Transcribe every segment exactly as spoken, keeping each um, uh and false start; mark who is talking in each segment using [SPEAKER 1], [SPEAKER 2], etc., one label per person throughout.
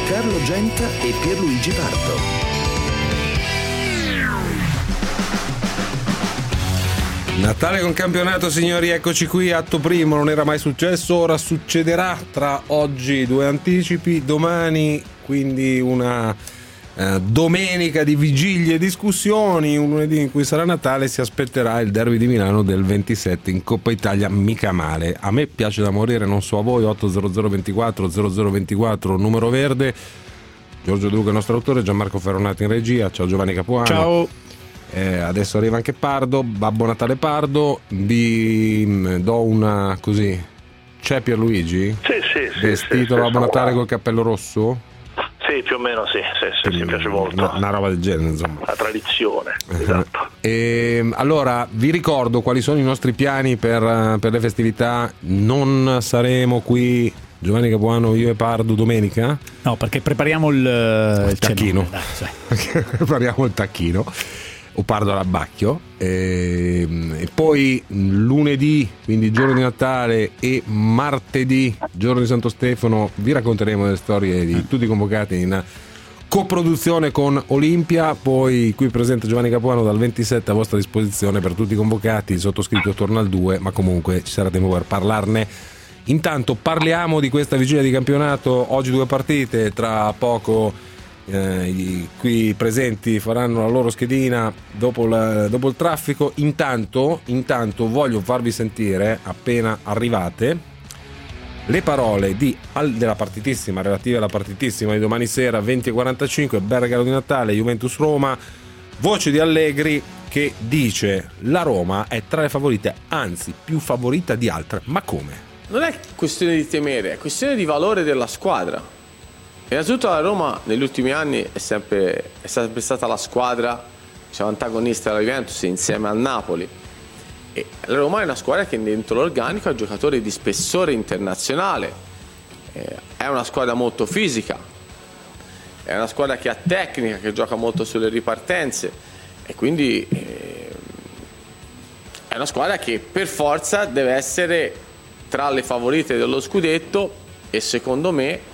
[SPEAKER 1] Carlo Genta e Pierluigi Pardo.
[SPEAKER 2] Natale con campionato, signori, eccoci qui, atto primo, non era mai successo, ora succederà. Tra oggi due anticipi, domani quindi una eh, domenica di vigilie e discussioni, un lunedì in cui sarà Natale, si aspetterà il derby di Milano del ventisette in Coppa Italia, mica male. A me piace da morire, non so a voi. Otto zero zero ventiquattro zero zero ventiquattro numero verde. Giorgio De Luca, il nostro autore, Gianmarco Ferronati in regia. Ciao Giovanni Capuano.
[SPEAKER 3] Ciao.
[SPEAKER 2] Eh, adesso arriva anche Pardo, Babbo Natale Pardo. Vi mh, do una così. C'è Pierluigi?
[SPEAKER 4] Sì, sì, sì.
[SPEAKER 2] Vestito
[SPEAKER 4] sì,
[SPEAKER 2] Babbo
[SPEAKER 4] sì,
[SPEAKER 2] Natale
[SPEAKER 4] sì.
[SPEAKER 2] col cappello rosso?
[SPEAKER 4] Sì, più o meno sì, sì, sì, sì, mi piace molto.
[SPEAKER 2] Una, una roba del genere, insomma.
[SPEAKER 4] La tradizione. Esatto.
[SPEAKER 2] E, allora, vi ricordo quali sono i nostri piani per, per le festività. Non saremo qui, Giovanni Capuano, io e Pardo, domenica?
[SPEAKER 3] No, perché prepariamo il,
[SPEAKER 2] il tacchino.
[SPEAKER 3] Dai, cioè.
[SPEAKER 2] Prepariamo il tacchino. O Pardo all'abbacchio, e, e poi lunedì, quindi giorno di Natale, e martedì, giorno di Santo Stefano, vi racconteremo le storie di tutti i convocati in coproduzione con Olimpia. Poi qui presente Giovanni Capuano dal ventisette a vostra disposizione per tutti i convocati. Il sottoscritto torna al due, ma comunque ci sarà tempo per parlarne. Intanto parliamo di questa vigilia di campionato. Oggi due partite, tra poco Eh, i, qui presenti faranno la loro schedina dopo, la, dopo il traffico. Intanto, intanto voglio farvi sentire, appena arrivate, le parole di, della partitissima, relative alla partitissima di domani sera venti e quarantacinque, Bergamo di Natale, Juventus Roma. Voce di Allegri che dice: la Roma è tra le favorite, anzi più favorita di altre. Ma come?
[SPEAKER 5] Non è questione di temere, è questione di valore della squadra. Innanzitutto la Roma negli ultimi anni è sempre, è sempre stata la squadra, diciamo, antagonista della Juventus insieme al Napoli, e la Roma è una squadra che dentro l'organico ha giocatori di spessore internazionale, eh, è una squadra molto fisica, è una squadra che ha tecnica, che gioca molto sulle ripartenze, e quindi eh, è una squadra che per forza deve essere tra le favorite dello scudetto, e secondo me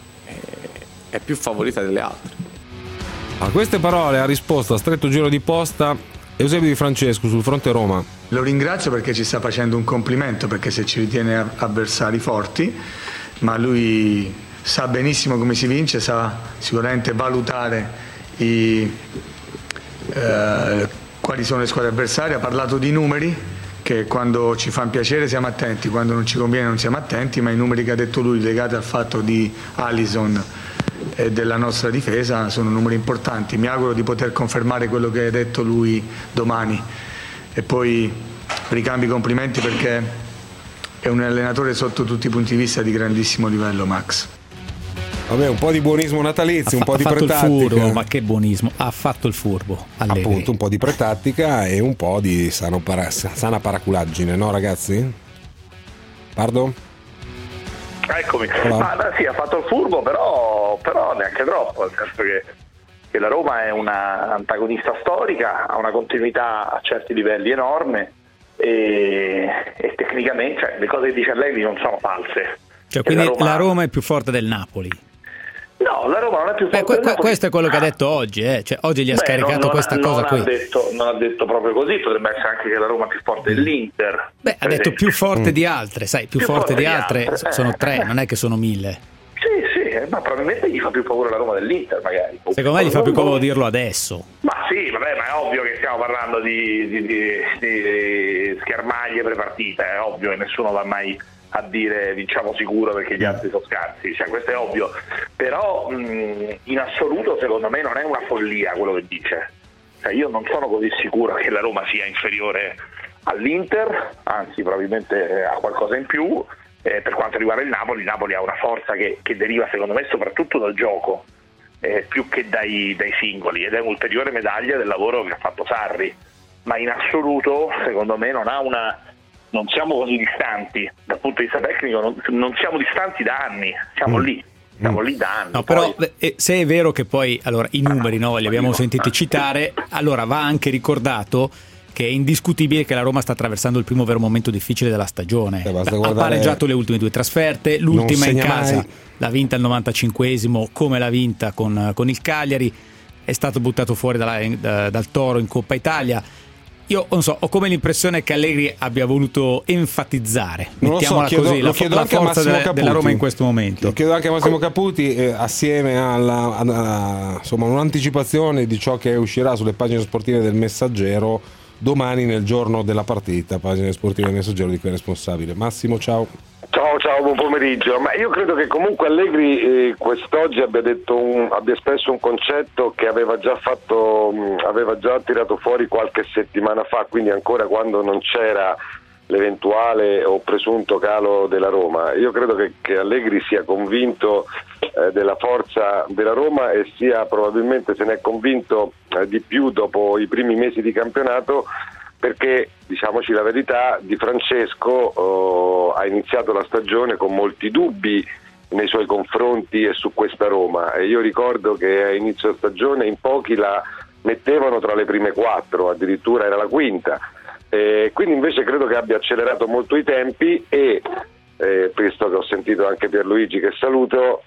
[SPEAKER 5] è più favorita delle altre.
[SPEAKER 2] A queste parole ha risposto a stretto giro di posta Eusebio Di Francesco sul fronte Roma.
[SPEAKER 6] Lo ringrazio perché ci sta facendo un complimento, perché se ci ritiene avversari forti, ma lui sa benissimo come si vince, sa sicuramente valutare i, eh, quali sono le squadre avversarie. Ha parlato di numeri, che quando ci fanno piacere siamo attenti, quando non ci conviene non siamo attenti, ma i numeri che ha detto lui legati al fatto di Alisson e della nostra difesa sono numeri importanti. Mi auguro di poter confermare quello che ha detto lui domani, e poi ricambi i complimenti perché è un allenatore sotto tutti i punti di vista di grandissimo livello, Max.
[SPEAKER 2] Vabbè, un po' di buonismo natalizio,
[SPEAKER 3] Ha fa-
[SPEAKER 2] un po' di
[SPEAKER 3] ha fatto
[SPEAKER 2] pretattica.
[SPEAKER 3] il furbo, ma che buonismo, ha fatto il furbo Allegri.
[SPEAKER 2] Appunto, un po' di pretattica e un po' di sano para- sana paraculaggine, no ragazzi? Pardo?
[SPEAKER 4] Eccomi. Ma sì, ha fatto il furbo, però, però neanche troppo, nel senso che, che la Roma è una antagonista storica, ha una continuità a certi livelli enorme, e, e tecnicamente, cioè, le cose che dice Allegri non sono false.
[SPEAKER 3] Cioè, quindi
[SPEAKER 4] la Roma...
[SPEAKER 3] la Roma è più forte del Napoli.
[SPEAKER 4] No, la Roma non è più forte.
[SPEAKER 3] Beh, que-
[SPEAKER 4] del Napoli.
[SPEAKER 3] Questo è quello che ha detto oggi, eh? Cioè, oggi gli ha
[SPEAKER 4] Beh,
[SPEAKER 3] scaricato
[SPEAKER 4] non, non
[SPEAKER 3] questa
[SPEAKER 4] ha,
[SPEAKER 3] cosa
[SPEAKER 4] non
[SPEAKER 3] qui.
[SPEAKER 4] Ha detto, non ha detto proprio così, potrebbe essere anche che la Roma è più forte dell'Inter.
[SPEAKER 3] Beh, ha detto più forte di altre, sai, più,
[SPEAKER 4] Più
[SPEAKER 3] forte,
[SPEAKER 4] forte
[SPEAKER 3] di
[SPEAKER 4] di
[SPEAKER 3] altre,
[SPEAKER 4] altre,
[SPEAKER 3] sono
[SPEAKER 4] eh.
[SPEAKER 3] tre, non è che sono mille.
[SPEAKER 4] Sì, sì, ma probabilmente gli fa più paura la Roma dell'Inter, magari.
[SPEAKER 3] Secondo me gli fa più comodo dirlo adesso.
[SPEAKER 4] Ma sì, vabbè, ma è ovvio che stiamo parlando di, di, di, di schermaglie prepartite, è ovvio che nessuno va mai a dire vinciamo sicuro perché gli altri sono scarsi, cioè questo è ovvio, però mh, in assoluto secondo me non è una follia quello che dice, cioè io non sono così sicuro che la Roma sia inferiore all'Inter, anzi probabilmente ha qualcosa in più. Eh, per quanto riguarda il Napoli, il Napoli ha una forza che, che deriva secondo me soprattutto dal gioco, eh, più che dai, dai singoli, ed è un'ulteriore medaglia del lavoro che ha fatto Sarri, ma in assoluto secondo me non ha una non siamo così distanti dal punto di vista tecnico, non, non siamo distanti da anni, siamo mm. lì, siamo mm. lì da anni.
[SPEAKER 3] No, però
[SPEAKER 4] poi...
[SPEAKER 3] eh, se è vero che poi allora i numeri, no, li abbiamo sentiti citare, allora va anche ricordato che è indiscutibile che la Roma sta attraversando il primo vero momento difficile della stagione.
[SPEAKER 2] Eh, basta
[SPEAKER 3] ha
[SPEAKER 2] guardare-
[SPEAKER 3] pareggiato le ultime due trasferte, l'ultima in
[SPEAKER 2] segna
[SPEAKER 3] casa
[SPEAKER 2] mai.
[SPEAKER 3] l'ha vinta al novantacinquesimo, come l'ha vinta con, con il Cagliari, è stato buttato fuori dalla- da- dal Toro in Coppa Italia. Io non so, ho come l'impressione che Allegri abbia voluto enfatizzare,
[SPEAKER 2] Non lo so,
[SPEAKER 3] mettiamola
[SPEAKER 2] chiedo-
[SPEAKER 3] così,
[SPEAKER 2] lo
[SPEAKER 3] la, fo-
[SPEAKER 2] chiedo
[SPEAKER 3] la
[SPEAKER 2] anche a
[SPEAKER 3] forza
[SPEAKER 2] Massimo
[SPEAKER 3] della,
[SPEAKER 2] Caputi.
[SPEAKER 3] della Roma in questo momento.
[SPEAKER 2] Lo chiedo anche a Massimo Caputi, eh, assieme alla, alla- insomma, un'anticipazione di ciò che uscirà sulle pagine sportive del Messaggero domani nel giorno della partita, pagine sportive del Messaggero di cui è responsabile. Massimo, ciao.
[SPEAKER 7] Ciao, ciao, buon pomeriggio. Ma io credo che comunque Allegri eh, quest'oggi abbia detto un, abbia espresso un concetto che aveva già fatto, mh, aveva già tirato fuori qualche settimana fa, quindi ancora quando non c'era l'eventuale o presunto calo della Roma. Io credo che, che Allegri sia convinto eh, della forza della Roma e sia probabilmente se ne è convinto eh, di più dopo i primi mesi di campionato, perché, diciamoci la verità, Di Francesco oh, ha iniziato la stagione con molti dubbi nei suoi confronti e su questa Roma, e io ricordo che a inizio stagione in pochi la mettevano tra le prime quattro, addirittura era la quinta, e quindi invece credo che abbia accelerato molto i tempi e, eh, visto che ho sentito anche Pierluigi, che saluto,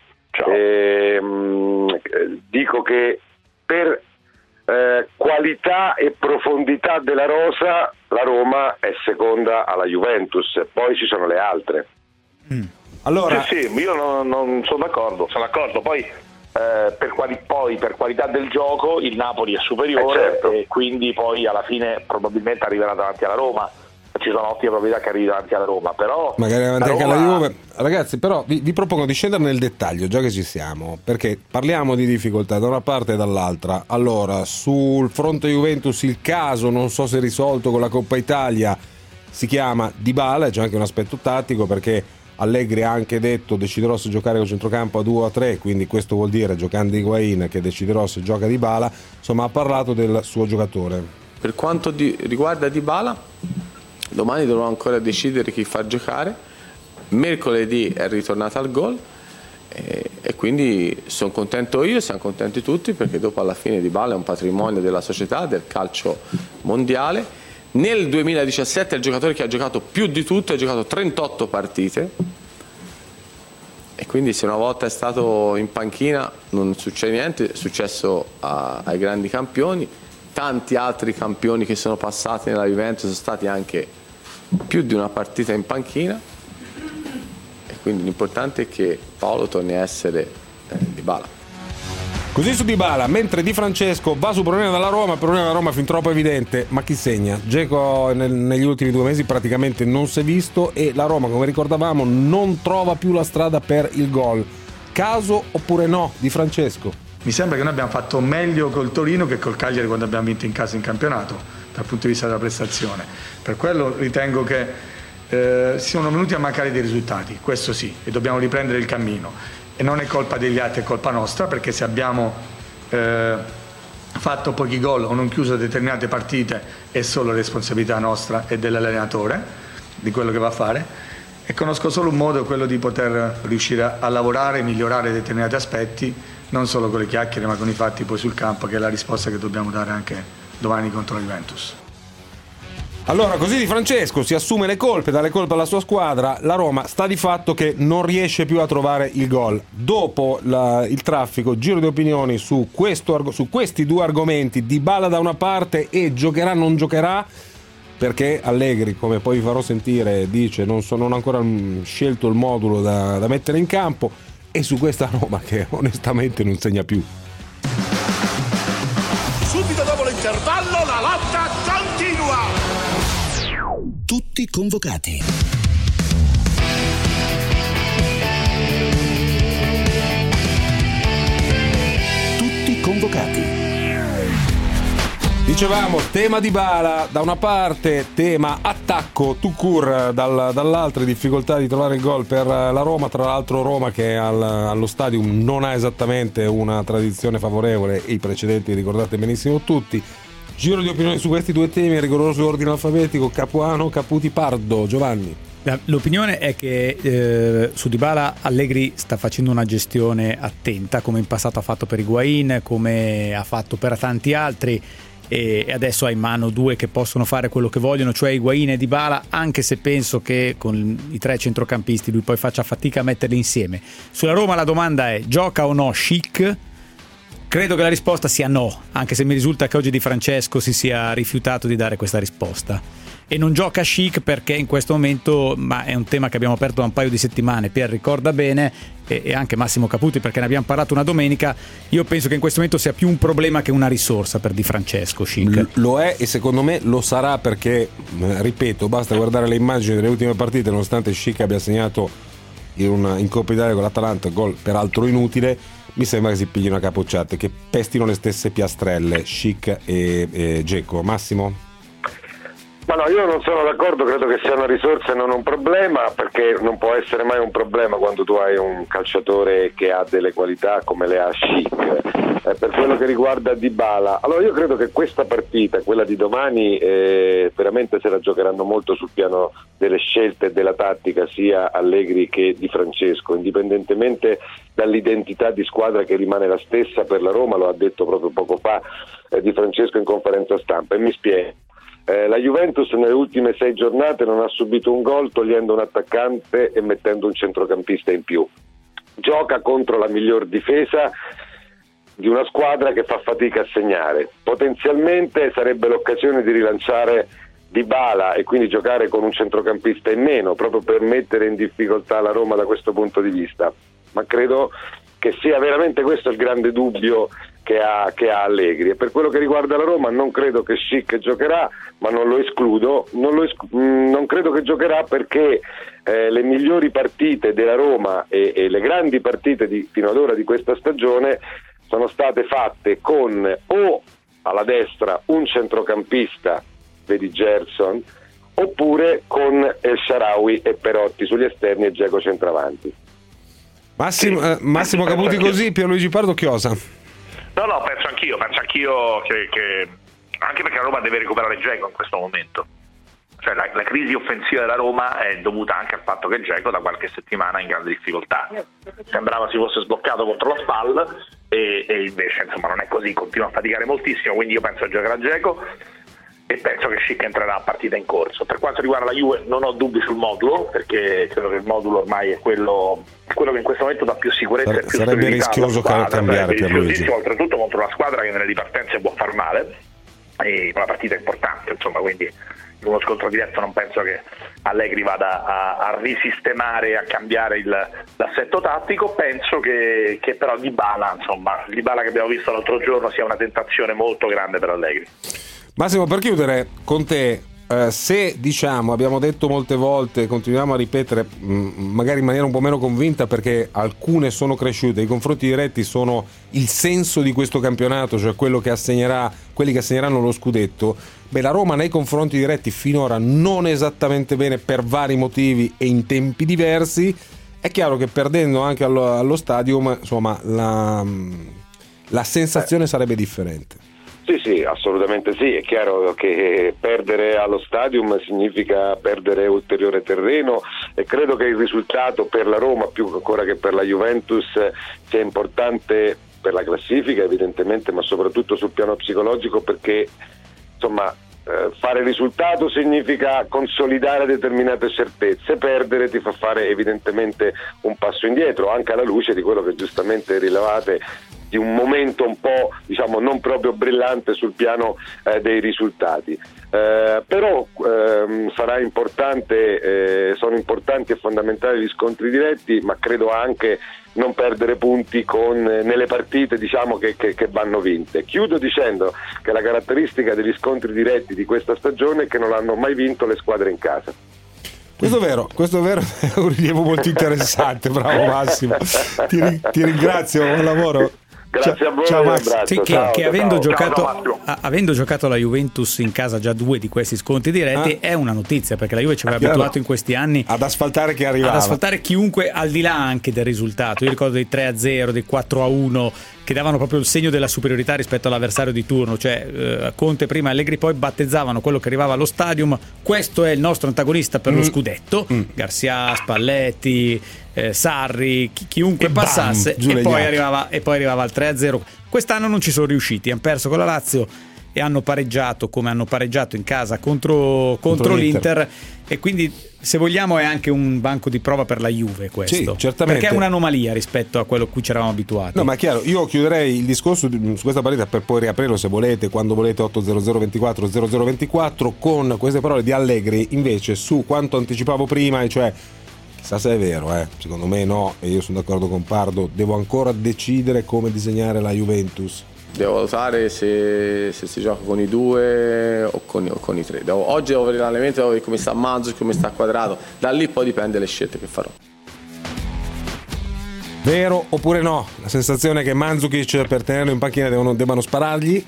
[SPEAKER 7] ehm, dico che per Eh, qualità e profondità della rosa la Roma è seconda alla Juventus, poi ci sono le altre.
[SPEAKER 2] Mm. Allora,
[SPEAKER 4] sì, sì, io non, non sono d'accordo, sono d'accordo. Poi, eh, per, quali, poi per qualità del gioco il Napoli è superiore,
[SPEAKER 7] eh certo.
[SPEAKER 4] e quindi poi alla fine probabilmente arriverà davanti alla Roma. Ci sono ottime probabilità che arrivi davanti alla Roma, però
[SPEAKER 2] magari davanti
[SPEAKER 4] la
[SPEAKER 2] anche
[SPEAKER 4] Roma...
[SPEAKER 2] alla Juve. Ragazzi, però vi, vi propongo di scendere nel dettaglio, già che ci siamo, perché parliamo di difficoltà da una parte e dall'altra. Allora, sul fronte Juventus il caso, non so se è risolto con la Coppa Italia, si chiama Dybala, c'è anche un aspetto tattico, perché Allegri ha anche detto deciderò se giocare con centrocampo a due o a tre, quindi questo vuol dire, giocando Higuain, che deciderò se gioca Dybala. Insomma, ha parlato del suo giocatore.
[SPEAKER 5] Per quanto di, riguarda Dybala, domani dovrò ancora decidere chi far giocare. Mercoledì è ritornato al gol e, e quindi sono contento io, siamo contenti tutti, perché dopo alla fine Dybala è un patrimonio della società, del calcio mondiale. Nel duemiladiciassette è il giocatore che ha giocato più di tutto, ha giocato trentotto partite, e quindi se una volta è stato in panchina non succede niente, è successo a, ai grandi campioni. Tanti altri campioni che sono passati nella Juventus sono stati anche più di una partita in panchina, e quindi l'importante è che Paolo torni a essere eh, Dybala.
[SPEAKER 2] Così su Dybala, mentre Di Francesco va sul problema della Roma, il problema della Roma è fin troppo evidente, ma chi segna? Dzeko nel, negli ultimi due mesi praticamente non si è visto, e la Roma, come ricordavamo, non trova più la strada per il gol. Caso oppure no, Di Francesco?
[SPEAKER 6] Mi sembra che noi abbiamo fatto meglio col Torino che col Cagliari quando abbiamo vinto in casa in campionato, dal punto di vista della prestazione. Per quello ritengo che eh, siano venuti a mancare dei risultati, questo sì, e dobbiamo riprendere il cammino. E non è colpa degli altri, è colpa nostra, perché se abbiamo eh, fatto pochi gol o non chiuso determinate partite è solo responsabilità nostra e dell'allenatore, di quello che va a fare. E conosco solo un modo, quello di poter riuscire a, a lavorare e migliorare determinati aspetti, non solo con le chiacchiere ma con i fatti poi sul campo, che è la risposta che dobbiamo dare anche domani contro la Juventus.
[SPEAKER 2] Allora, così Di Francesco si assume le colpe, dà le colpe alla sua squadra. La Roma sta di fatto che non riesce più a trovare il gol. Dopo la, il traffico, giro di opinioni su, questo, su questi due argomenti: Dybala da una parte e giocherà non giocherà, perché Allegri, come poi vi farò sentire, dice non, so, non ho ancora scelto il modulo da, da mettere in campo, e su questa Roma che onestamente non segna più.
[SPEAKER 8] Subito dopo l'intervallo la lotta continua.
[SPEAKER 1] Tutti convocati. Tutti convocati.
[SPEAKER 2] Dicevamo, tema Dybala da una parte, tema attacco Tucur dal, dall'altra, difficoltà di trovare il gol per la Roma. Tra l'altro Roma che al, allo Stadium non ha esattamente una tradizione favorevole, i precedenti ricordate benissimo tutti. Giro di opinioni su questi due temi, rigoroso ordine alfabetico: Capuano, Caputi, Pardo. Giovanni.
[SPEAKER 3] L'opinione è che eh, su Dybala Allegri sta facendo una gestione attenta, come in passato ha fatto per Higuain, come ha fatto per tanti altri. e adesso ha in mano due che possono fare quello che vogliono, cioè Higuaín e Dybala, anche se penso che con i tre centrocampisti lui poi faccia fatica a metterli insieme. Sulla Roma la domanda è: gioca o no Schick? Credo che la risposta sia no, anche se mi risulta che oggi Di Francesco si sia rifiutato di dare questa risposta. E non gioca Schick perché in questo momento, ma è un tema che abbiamo aperto da un paio di settimane, Pier ricorda bene, e, e anche Massimo Caputi perché ne abbiamo parlato una domenica, io penso che in questo momento sia più un problema che una risorsa per Di Francesco Schick.
[SPEAKER 2] Lo è, e secondo me lo sarà perché, ripeto, basta guardare le immagini delle ultime partite, nonostante Schick abbia segnato in, una, in Coppa Italia con l'Atalanta, gol peraltro inutile, mi sembra che si piglino a capocciate, che pestino le stesse piastrelle Schick e, e Dzeko. Massimo?
[SPEAKER 7] Ma no, io non sono d'accordo, credo che sia una risorsa e non un problema, perché non può essere mai un problema quando tu hai un calciatore che ha delle qualità come le ha Schick. Eh, per quello che riguarda Dybala, allora io credo che questa partita, quella di domani, eh, veramente se la giocheranno molto sul piano delle scelte e della tattica, sia Allegri che Di Francesco, indipendentemente dall'identità di squadra che rimane la stessa per la Roma, lo ha detto proprio poco fa eh, Di Francesco in conferenza stampa, e mi spiego. Eh, la Juventus nelle ultime sei giornate non ha subito un gol togliendo un attaccante e mettendo un centrocampista in più. Gioca contro la miglior difesa di una squadra che fa fatica a segnare. Potenzialmente sarebbe l'occasione di rilanciare Dybala e quindi giocare con un centrocampista in meno, proprio per mettere in difficoltà la Roma da questo punto di vista. Ma credo che sia veramente questo il grande dubbio che ha, che ha Allegri. E per quello che riguarda la Roma non credo che Schick giocherà, ma non lo escludo, non, lo esc- non credo che giocherà perché eh, le migliori partite della Roma e, e le grandi partite di, fino ad ora di questa stagione sono state fatte con o alla destra un centrocampista, vedi Gerson, oppure con El Shaarawy e Perotti sugli esterni e Dzeko centravanti.
[SPEAKER 2] Massimo, eh, Massimo Caputi così, Pierluigi Pardo chiosa.
[SPEAKER 4] No, no, penso anch'io, penso anch'io che, che anche perché la Roma deve recuperare Dzeko in questo momento. Cioè la, la crisi offensiva della Roma è dovuta anche al fatto che Dzeko da qualche settimana è in grande difficoltà. Sembrava si fosse sbloccato contro la Spal e, e invece insomma non è così, continua a faticare moltissimo, quindi io penso a giocare a Dzeko e penso che Schick entrerà a partita in corso. Per quanto riguarda la Juve non ho dubbi sul modulo, perché credo che il modulo ormai è quello, quello che in questo momento dà più sicurezza
[SPEAKER 2] Sare,
[SPEAKER 4] e più
[SPEAKER 2] sarebbe rischioso
[SPEAKER 4] squadra,
[SPEAKER 2] cambiare per Luigi,
[SPEAKER 4] oltretutto contro una squadra che nelle ripartenze può far male, e una partita importante, insomma, quindi in uno scontro diretto non penso che Allegri vada a, a risistemare, a cambiare il, l'assetto tattico. Penso che, che però Dybala, insomma, Dybala che abbiamo visto l'altro giorno sia una tentazione molto grande per Allegri.
[SPEAKER 2] Massimo, per chiudere con te, eh, se diciamo, abbiamo detto molte volte, continuiamo a ripetere mh, magari in maniera un po' meno convinta perché alcune sono cresciute, i confronti diretti sono il senso di questo campionato, cioè quello che assegnerà, quelli che assegneranno lo scudetto. Beh, la Roma nei confronti diretti finora non esattamente bene per vari motivi e in tempi diversi. È chiaro che perdendo anche allo, allo stadium, insomma, la, la sensazione eh. sarebbe differente.
[SPEAKER 7] Sì, sì, assolutamente sì, è chiaro che perdere allo stadium significa perdere ulteriore terreno e credo che il risultato per la Roma, più ancora che per la Juventus, sia importante per la classifica evidentemente, ma soprattutto sul piano psicologico, perché insomma eh, fare risultato significa consolidare determinate certezze, perdere ti fa fare evidentemente un passo indietro, anche alla luce di quello che giustamente rilevate, di un momento un po' diciamo non proprio brillante sul piano eh, dei risultati, eh, però ehm, sarà importante, eh, sono importanti e fondamentali gli scontri diretti, ma credo anche non perdere punti con, nelle partite diciamo che, che, che vanno vinte. Chiudo dicendo che la caratteristica degli scontri diretti di questa stagione è che non hanno mai vinto le squadre in casa.
[SPEAKER 2] Questo è vero, questo è vero, è un rilievo molto interessante, bravo Massimo, ti, ti ringrazio, buon lavoro.
[SPEAKER 7] Grazie a voi,
[SPEAKER 2] ciao,
[SPEAKER 7] un
[SPEAKER 2] Max.
[SPEAKER 7] abbraccio.
[SPEAKER 3] Sì, che,
[SPEAKER 7] ciao,
[SPEAKER 3] che
[SPEAKER 7] ciao,
[SPEAKER 3] avendo,
[SPEAKER 7] ciao.
[SPEAKER 3] giocato,
[SPEAKER 4] Ciao,
[SPEAKER 3] a, avendo giocato la Juventus in casa già due di questi scontri diretti
[SPEAKER 2] ah.
[SPEAKER 3] è una notizia, perché la Juve ci aveva
[SPEAKER 2] Chiaro.
[SPEAKER 3] abituato in questi anni
[SPEAKER 2] ad asfaltare chi arrivava,
[SPEAKER 3] ad asfaltare chiunque al di là anche del risultato. Io ricordo dei tre a zero, dei quattro a uno che davano proprio il segno della superiorità rispetto all'avversario di turno, cioè eh, Conte prima e Allegri poi battezzavano quello che arrivava allo stadium, questo è il nostro antagonista per mm. lo scudetto, mm. Garcia, Spalletti, eh, Sarri, chi, chiunque e passasse bam, e, poi arrivava, e poi arrivava al tre a zero. Quest'anno non ci sono riusciti, hanno perso con la Lazio e hanno pareggiato come hanno pareggiato in casa contro, contro,
[SPEAKER 2] Contro
[SPEAKER 3] l'Inter.
[SPEAKER 2] l'Inter.
[SPEAKER 3] E quindi, se vogliamo, è anche un banco di prova per la Juve questo.
[SPEAKER 2] Sì, certamente.
[SPEAKER 3] Perché è un'anomalia rispetto a quello a cui ci eravamo abituati.
[SPEAKER 2] No, ma è chiaro, io chiuderei il discorso su questa partita per poi riaprirlo se volete, quando volete, otto zero zero ventiquattro zero zero ventiquattro, con queste parole di Allegri invece su quanto anticipavo prima, e cioè chissà se è vero, eh. Secondo me no, e io sono d'accordo con Pardo, devo ancora decidere come disegnare la Juventus.
[SPEAKER 5] Devo valutare se, se si gioca con i due o con, o con i tre. Devo, oggi devo vedere l'allenamento, devo vedere come sta Mandzukic, come sta Quadrato. Da lì poi dipende le scelte che farò.
[SPEAKER 2] Vero oppure no? La sensazione è che Mandzukic per tenerlo in panchina devono, debbano sparargli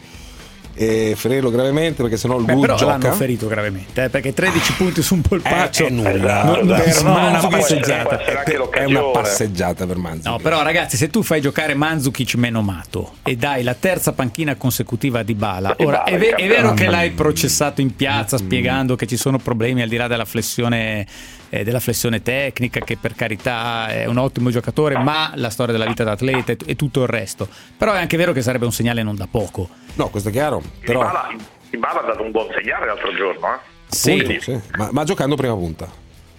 [SPEAKER 2] e ferirlo gravemente, perché sennò lui
[SPEAKER 3] Beh, però
[SPEAKER 2] gioca.
[SPEAKER 3] l'hanno ferito gravemente, eh, perché tredici punti su un polpaccio
[SPEAKER 2] Eh, è nulla.
[SPEAKER 3] non, non,
[SPEAKER 2] Per
[SPEAKER 3] non è una
[SPEAKER 2] Mandzukic
[SPEAKER 3] passeggiata.
[SPEAKER 4] può essere anche
[SPEAKER 2] È
[SPEAKER 4] l'occasione.
[SPEAKER 2] una passeggiata per Mandzukic.
[SPEAKER 3] No, però ragazzi, se tu fai giocare Mandzukic menomato e dai la terza panchina consecutiva a Dybala, ora è, ve- è vero che l'hai processato in piazza spiegando che ci sono problemi al di là della flessione eh, della flessione tecnica, che per carità è un ottimo giocatore, ma la storia della vita d'atleta e, t- e tutto il resto. Però è anche vero che sarebbe un segnale non da poco.
[SPEAKER 2] No, questo è chiaro, però
[SPEAKER 4] Dybala, Dybala ha dato un buon segnale l'altro giorno, eh?
[SPEAKER 3] Sì.
[SPEAKER 2] appunto, sì. Ma, ma giocando prima punta.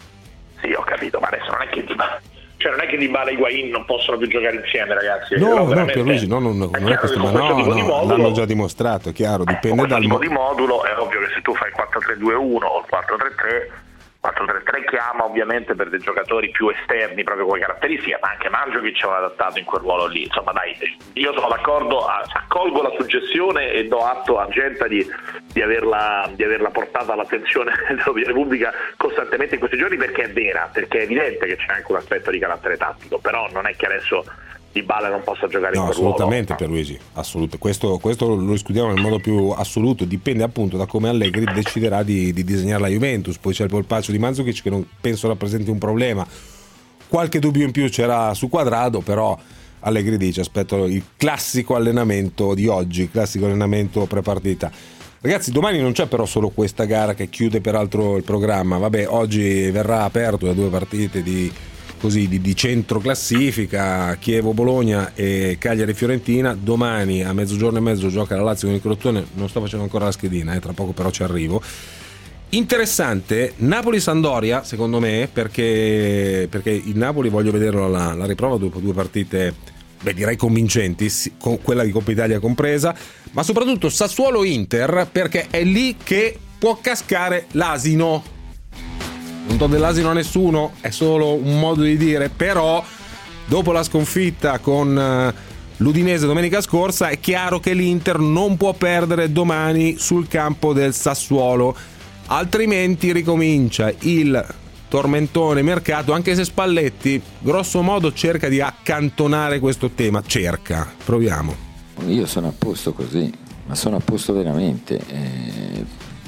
[SPEAKER 4] Sì, ho capito, ma adesso non è che Dybala, cioè non è che Dybala e Higuain non possono più giocare insieme, ragazzi.
[SPEAKER 2] No,
[SPEAKER 4] Però
[SPEAKER 2] no,
[SPEAKER 4] veramente-
[SPEAKER 2] Pierluigi, no, non, non
[SPEAKER 4] è
[SPEAKER 2] è
[SPEAKER 4] chiaro
[SPEAKER 2] questo,
[SPEAKER 4] che
[SPEAKER 2] ma
[SPEAKER 4] con questo
[SPEAKER 2] no,
[SPEAKER 4] tipo di
[SPEAKER 2] no,
[SPEAKER 4] modulo-
[SPEAKER 2] l'hanno già dimostrato, è chiaro,
[SPEAKER 4] Con
[SPEAKER 2] dipende
[SPEAKER 4] questo
[SPEAKER 2] dal
[SPEAKER 4] tipo
[SPEAKER 2] mo-
[SPEAKER 4] di modulo è ovvio che se tu fai il quattro tre due uno o il quattro tre tre, quattro tre tre chiama ovviamente per dei giocatori più esterni proprio come caratteristiche, ma anche Mandzukic ci aveva adattato in quel ruolo lì. Insomma dai, io sono d'accordo, accolgo la suggestione e do atto a Genta di, di, averla, di averla portata all'attenzione dell'opinione pubblica costantemente in questi giorni, perché è vera, perché è evidente che c'è anche un aspetto di carattere tattico, però non è che adesso Dybala non possa giocare
[SPEAKER 2] No,
[SPEAKER 4] in quel ruolo.
[SPEAKER 2] assolutamente Pierluigi, assolutamente. Questo, questo lo discutiamo nel modo più assoluto, dipende appunto da come Allegri deciderà di, di disegnare la Juventus. Poi c'è il polpaccio di Mandzukic che non penso rappresenti un problema, qualche dubbio in più c'era su Quadrado, però Allegri dice aspetto il classico allenamento di oggi, il classico allenamento prepartita. Ragazzi, domani non c'è però solo questa gara che chiude peraltro il programma, vabbè, oggi verrà aperto da due partite di così di, di centro classifica, Chievo-Bologna e Cagliari-Fiorentina. Domani a mezzogiorno e mezzo gioca la Lazio con il Crotone, non sto facendo ancora la schedina, eh, tra poco però ci arrivo. Interessante Napoli-Sandoria secondo me, perché, perché il Napoli voglio vederlo alla, alla riprova dopo due partite, beh, direi convincenti, con quella di Coppa Italia compresa, ma soprattutto Sassuolo-Inter, perché è lì che può cascare l'asino. Non do dell'asino a nessuno, è solo un modo di dire, però dopo la sconfitta con l'Udinese domenica scorsa è chiaro che l'Inter non può perdere domani sul campo del Sassuolo, altrimenti ricomincia il tormentone mercato, anche se Spalletti grosso modo cerca di accantonare questo tema, cerca, proviamo.
[SPEAKER 9] Io sono a posto così, ma sono a posto veramente, e,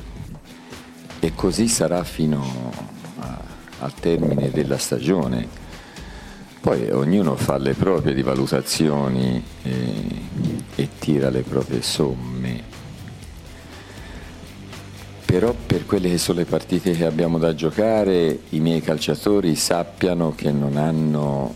[SPEAKER 9] e così sarà fino al termine della stagione. Poi ognuno fa le proprie di valutazioni e, e tira le proprie somme, però per quelle che sono le partite che abbiamo da giocare i miei calciatori sappiano che non hanno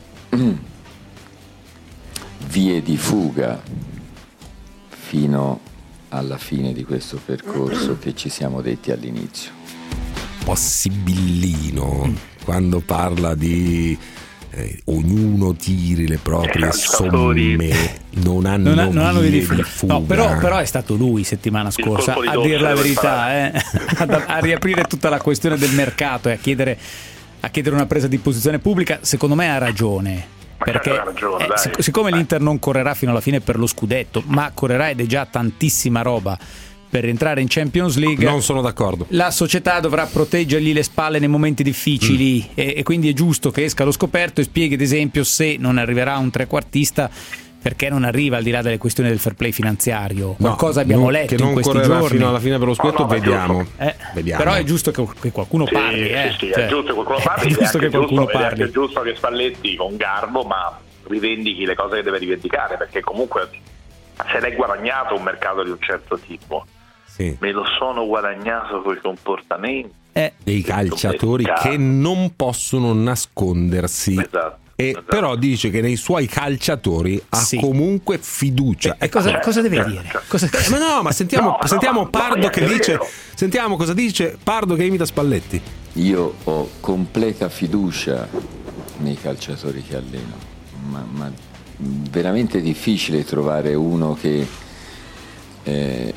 [SPEAKER 9] vie di fuga fino alla fine di questo percorso che ci siamo detti all'inizio.
[SPEAKER 2] Possibilino quando parla di eh, ognuno tiri le proprie somme, non hanno,
[SPEAKER 3] non, ha, non hanno
[SPEAKER 2] vie
[SPEAKER 3] di
[SPEAKER 2] di
[SPEAKER 3] fuga.
[SPEAKER 2] fuga.
[SPEAKER 3] No, però, però è stato lui settimana scorsa
[SPEAKER 4] colpo di
[SPEAKER 3] a
[SPEAKER 4] dolce
[SPEAKER 3] dire la
[SPEAKER 4] per
[SPEAKER 3] verità, eh, a, a riaprire tutta la questione del mercato e a chiedere, a chiedere una presa di posizione pubblica. Secondo me ha ragione.
[SPEAKER 4] Ma
[SPEAKER 3] Perché
[SPEAKER 4] certo ha ragione,
[SPEAKER 3] eh,
[SPEAKER 4] dai.
[SPEAKER 3] sic- siccome
[SPEAKER 4] Dai.
[SPEAKER 3] l'Inter non correrà fino alla fine per lo scudetto, ma correrà ed è già tantissima roba per entrare in Champions League,
[SPEAKER 2] Non sono d'accordo.
[SPEAKER 3] la società dovrà proteggergli le spalle nei momenti difficili
[SPEAKER 2] Mm.
[SPEAKER 3] e, e quindi è giusto che esca allo scoperto e spieghi, ad esempio, se non arriverà un trequartista, perché non arriva, al di là delle questioni del fair play finanziario. Qualcosa
[SPEAKER 2] No,
[SPEAKER 3] abbiamo
[SPEAKER 2] non-
[SPEAKER 3] letto
[SPEAKER 2] che non
[SPEAKER 3] in questi
[SPEAKER 2] correrà
[SPEAKER 3] giorni.
[SPEAKER 2] fino alla fine per lo scudetto,
[SPEAKER 4] No, no, ma
[SPEAKER 2] vediamo.
[SPEAKER 3] Eh,
[SPEAKER 2] vediamo.
[SPEAKER 3] Però è giusto che, che qualcuno
[SPEAKER 4] Sì,
[SPEAKER 3] parli. eh.
[SPEAKER 4] sì, sì,
[SPEAKER 3] Cioè,
[SPEAKER 4] è giusto che qualcuno parli,
[SPEAKER 3] è giusto
[SPEAKER 4] è anche
[SPEAKER 3] che qualcuno
[SPEAKER 4] giusto, ed è
[SPEAKER 3] parli.
[SPEAKER 4] anche giusto che Spalletti con garbo ma rivendichi le cose che deve rivendicare, perché comunque se l'è guadagnato un mercato di un certo tipo.
[SPEAKER 2] Sì.
[SPEAKER 4] Me lo sono guadagnato con i comportamenti
[SPEAKER 3] Eh,
[SPEAKER 2] Dei calciatori
[SPEAKER 4] mercato.
[SPEAKER 2] che non possono nascondersi
[SPEAKER 4] Esatto.
[SPEAKER 2] E
[SPEAKER 4] esatto.
[SPEAKER 2] Però dice che nei suoi calciatori ha
[SPEAKER 3] Sì.
[SPEAKER 2] comunque fiducia.
[SPEAKER 3] E cosa,
[SPEAKER 4] certo,
[SPEAKER 3] cosa deve
[SPEAKER 4] certo,
[SPEAKER 3] dire?
[SPEAKER 4] certo.
[SPEAKER 3] Cosa,
[SPEAKER 2] Eh, ma no, ma sentiamo,
[SPEAKER 4] No, no,
[SPEAKER 2] sentiamo
[SPEAKER 4] ma-
[SPEAKER 2] Pardo
[SPEAKER 4] ma
[SPEAKER 2] che
[SPEAKER 4] è
[SPEAKER 2] dice.
[SPEAKER 4] vero.
[SPEAKER 2] Sentiamo cosa dice Pardo che imita Spalletti.
[SPEAKER 9] Io ho completa fiducia nei calciatori che alleno, ma, ma veramente difficile trovare uno che eh,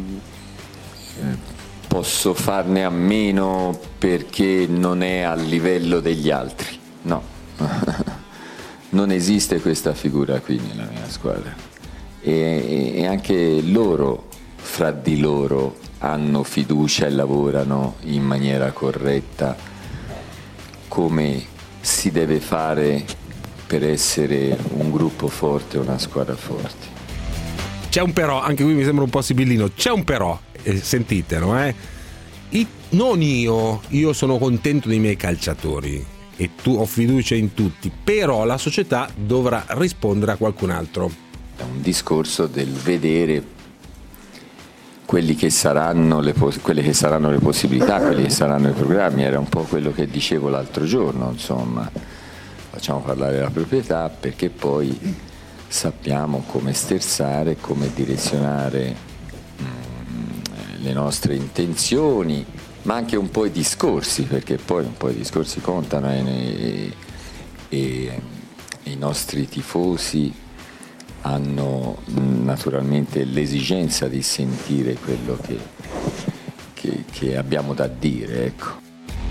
[SPEAKER 9] posso farne a meno perché non è a livello degli altri. No, non esiste questa figura qui nella mia squadra e, e anche loro fra di loro hanno fiducia e lavorano in maniera corretta come si deve fare per essere un gruppo forte, una squadra forte.
[SPEAKER 2] C'è un però, anche qui mi sembra un po' sibillino, c'è un però, eh, sentitelo, eh. I- non io, io sono contento dei miei calciatori e tu ho fiducia in tutti, però la società dovrà rispondere a qualcun altro.
[SPEAKER 9] È un discorso del vedere quelli che saranno le pos- quelle che saranno le possibilità, quelli che saranno i programmi. Era un po' quello che dicevo l'altro giorno, insomma, facciamo parlare la proprietà perché poi sappiamo come sterzare, come direzionare mm, le nostre intenzioni, ma anche un po' i discorsi, perché poi un po' i discorsi contano e, e, e, e i nostri tifosi hanno naturalmente l'esigenza di sentire quello che, che, che abbiamo da dire, ecco.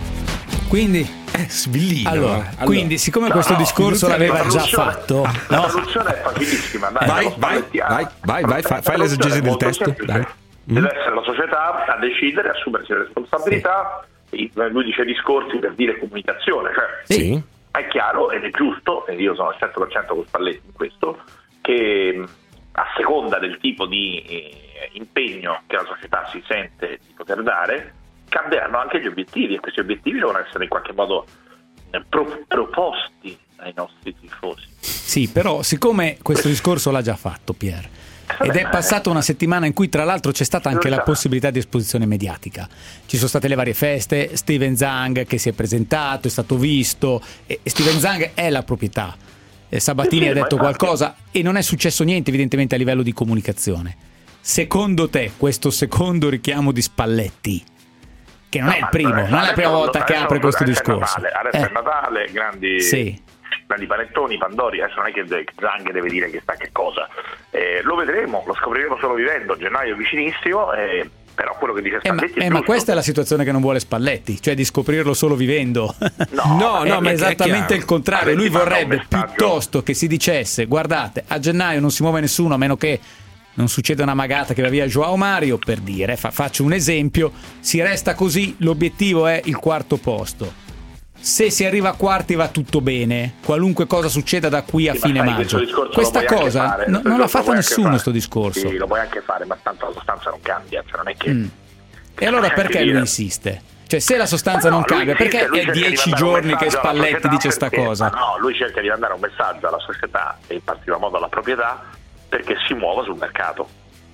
[SPEAKER 3] Quindi,
[SPEAKER 2] Eh, sbillino.
[SPEAKER 3] allora,
[SPEAKER 2] allora.
[SPEAKER 3] quindi siccome
[SPEAKER 4] No,
[SPEAKER 3] questo
[SPEAKER 4] no,
[SPEAKER 3] discorso
[SPEAKER 4] la
[SPEAKER 3] l'aveva già
[SPEAKER 4] traduzione-
[SPEAKER 3] fatto,
[SPEAKER 4] La
[SPEAKER 3] no?
[SPEAKER 4] traduzione è facilissima, dai,
[SPEAKER 2] Vai,
[SPEAKER 4] lo
[SPEAKER 2] vai,
[SPEAKER 4] spallettiamo.
[SPEAKER 2] vai, vai, vai, fai- fai
[SPEAKER 4] La
[SPEAKER 2] l'esegesi
[SPEAKER 4] traduzione è
[SPEAKER 2] del
[SPEAKER 4] molto
[SPEAKER 2] testo,
[SPEAKER 4] semplice.
[SPEAKER 2] dai.
[SPEAKER 4] Deve essere la società a decidere, assumersi le responsabilità. I- Lui dice discorsi per dire comunicazione, cioè
[SPEAKER 2] Sì.
[SPEAKER 4] è chiaro ed è giusto, e io sono al cento per cento con Spalletti in questo, che mh, a seconda del tipo di eh, impegno che la società si sente di poter dare, cambieranno anche gli obiettivi, e questi obiettivi devono essere in qualche modo eh, pro- proposti ai nostri tifosi.
[SPEAKER 3] Sì, però siccome questo discorso l'ha già fatto Pier ed è passata una settimana in cui tra l'altro c'è stata anche la possibilità di esposizione mediatica, ci sono state le varie feste, Steven Zhang che si è presentato, è stato visto, e Steven Zhang è la proprietà, e Sabatini
[SPEAKER 4] Sì,
[SPEAKER 3] ha
[SPEAKER 4] ma
[SPEAKER 3] detto
[SPEAKER 4] infatti-
[SPEAKER 3] qualcosa e non è successo niente evidentemente a livello di comunicazione. Secondo te questo secondo richiamo di Spalletti, che non
[SPEAKER 4] No,
[SPEAKER 3] è il
[SPEAKER 4] ma
[SPEAKER 3] primo, non è la
[SPEAKER 4] adesso
[SPEAKER 3] prima
[SPEAKER 4] non-
[SPEAKER 3] volta che
[SPEAKER 4] adesso
[SPEAKER 3] apre
[SPEAKER 4] non-
[SPEAKER 3] questo
[SPEAKER 4] adesso è
[SPEAKER 3] discorso.
[SPEAKER 4] Natale, adesso
[SPEAKER 3] Eh,
[SPEAKER 4] è Natale, grandi,
[SPEAKER 3] Sì.
[SPEAKER 4] grandi panettoni, Pandori, adesso non è che Zhang deve dire che sta che cosa. Eh, lo vedremo, lo scopriremo solo vivendo, gennaio è vicinissimo, eh, però quello che dice
[SPEAKER 3] Eh, ma,
[SPEAKER 4] Spalletti è
[SPEAKER 3] eh, ma
[SPEAKER 4] giusto.
[SPEAKER 3] questa è la situazione che non vuole Spalletti, cioè di scoprirlo solo vivendo.
[SPEAKER 4] No,
[SPEAKER 2] No,
[SPEAKER 3] È
[SPEAKER 2] no, ma è
[SPEAKER 3] esattamente
[SPEAKER 2] chiaro.
[SPEAKER 3] il contrario. Lui
[SPEAKER 4] Spalletti manda un
[SPEAKER 3] vorrebbe
[SPEAKER 4] messaggio.
[SPEAKER 3] piuttosto che si dicesse: guardate, a gennaio non si muove nessuno a meno che non succeda una magata che va via Joao Mario, per dire, fa- faccio un esempio, si resta così, l'obiettivo è il quarto posto. Se si arriva a quarti va tutto bene, qualunque cosa succeda da qui a
[SPEAKER 4] Sì, ma
[SPEAKER 3] fine
[SPEAKER 4] sai,
[SPEAKER 3] maggio.
[SPEAKER 4] questo discorso
[SPEAKER 3] Questa
[SPEAKER 4] lo puoi anche
[SPEAKER 3] cosa
[SPEAKER 4] fare,
[SPEAKER 3] no-
[SPEAKER 4] questo
[SPEAKER 3] non l'ha
[SPEAKER 4] discorso lo
[SPEAKER 3] fatta
[SPEAKER 4] puoi anche
[SPEAKER 3] nessuno
[SPEAKER 4] fare.
[SPEAKER 3] sto discorso.
[SPEAKER 4] Sì, lo puoi anche fare, ma tanto la sostanza non cambia, cioè non è che...
[SPEAKER 3] Mm. E allora perché lui insiste? Cioè se la sostanza
[SPEAKER 4] Ma no,
[SPEAKER 3] non
[SPEAKER 4] lui
[SPEAKER 3] cambia,
[SPEAKER 4] insiste,
[SPEAKER 3] perché
[SPEAKER 4] lui
[SPEAKER 3] è
[SPEAKER 4] cerca di
[SPEAKER 3] dieci
[SPEAKER 4] mandare un
[SPEAKER 3] giorni che
[SPEAKER 4] messaggio alla
[SPEAKER 3] Spalletti
[SPEAKER 4] società
[SPEAKER 3] dice sta
[SPEAKER 4] perché-
[SPEAKER 3] cosa?
[SPEAKER 4] ma no, lui cerca di mandare un messaggio alla società e in particolar modo alla proprietà perché si muova sul mercato.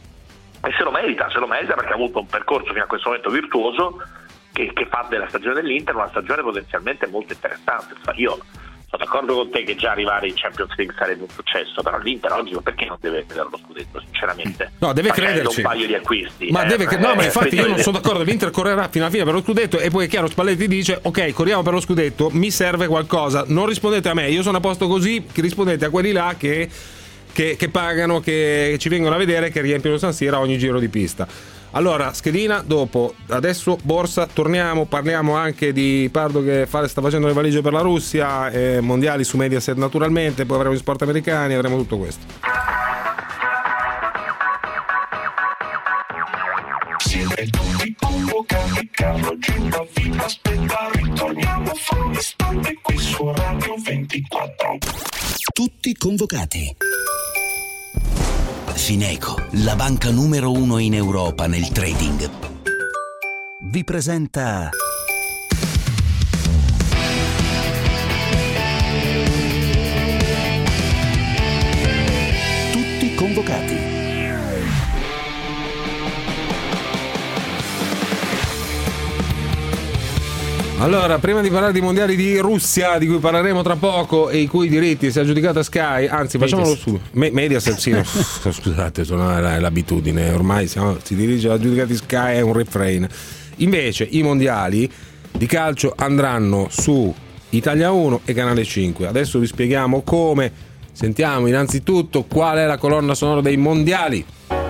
[SPEAKER 4] E se lo merita, se lo merita perché ha avuto un percorso fino a questo momento virtuoso che, che fa della stagione dell'Inter una stagione potenzialmente molto interessante. Insomma, io sono d'accordo con te che già arrivare in Champions League sarebbe un successo, però l'Inter oggi perché non deve vedere lo scudetto, sinceramente?
[SPEAKER 2] No, deve
[SPEAKER 4] Facendo
[SPEAKER 2] crederci.
[SPEAKER 4] un paio di acquisti.
[SPEAKER 2] Ma
[SPEAKER 4] eh,
[SPEAKER 2] deve che, no,
[SPEAKER 4] eh,
[SPEAKER 2] ma infatti io non
[SPEAKER 4] quindi-
[SPEAKER 2] sono d'accordo. L'Inter correrà fino alla fine per lo scudetto e poi è chiaro, Spalletti dice: ok, corriamo per lo scudetto, mi serve qualcosa. Non rispondete a me, io sono a posto così, che rispondete a quelli là che, che, che pagano, che ci vengono a vedere, che riempiono San Siro a ogni giro di pista. Allora, schedina, dopo, adesso borsa, torniamo, parliamo anche di Pardo che fa, sta facendo le valigie per la Russia, eh, mondiali su Mediaset naturalmente, poi avremo gli sport americani, avremo tutto questo.
[SPEAKER 10] Siete tutti convocati, Carlo Gino vi aspetta, ritorniamo fra un istante qui su Radio ventiquattro.
[SPEAKER 1] Tutti convocati. Fineco, la banca numero uno in Europa nel trading, vi presenta Tutti convocati.
[SPEAKER 2] Allora, prima di parlare di mondiali di Russia, di cui parleremo tra poco e i cui diritti si è aggiudicata Sky, anzi facciamolo su Me- Mediaset, sì, no, scusate, sono l'abitudine, ormai siamo, si dirige aggiudicati Sky, è un refrain. Invece i mondiali di calcio andranno su Italia uno e Canale cinque. Adesso vi spieghiamo come. Sentiamo innanzitutto qual è la colonna sonora dei mondiali.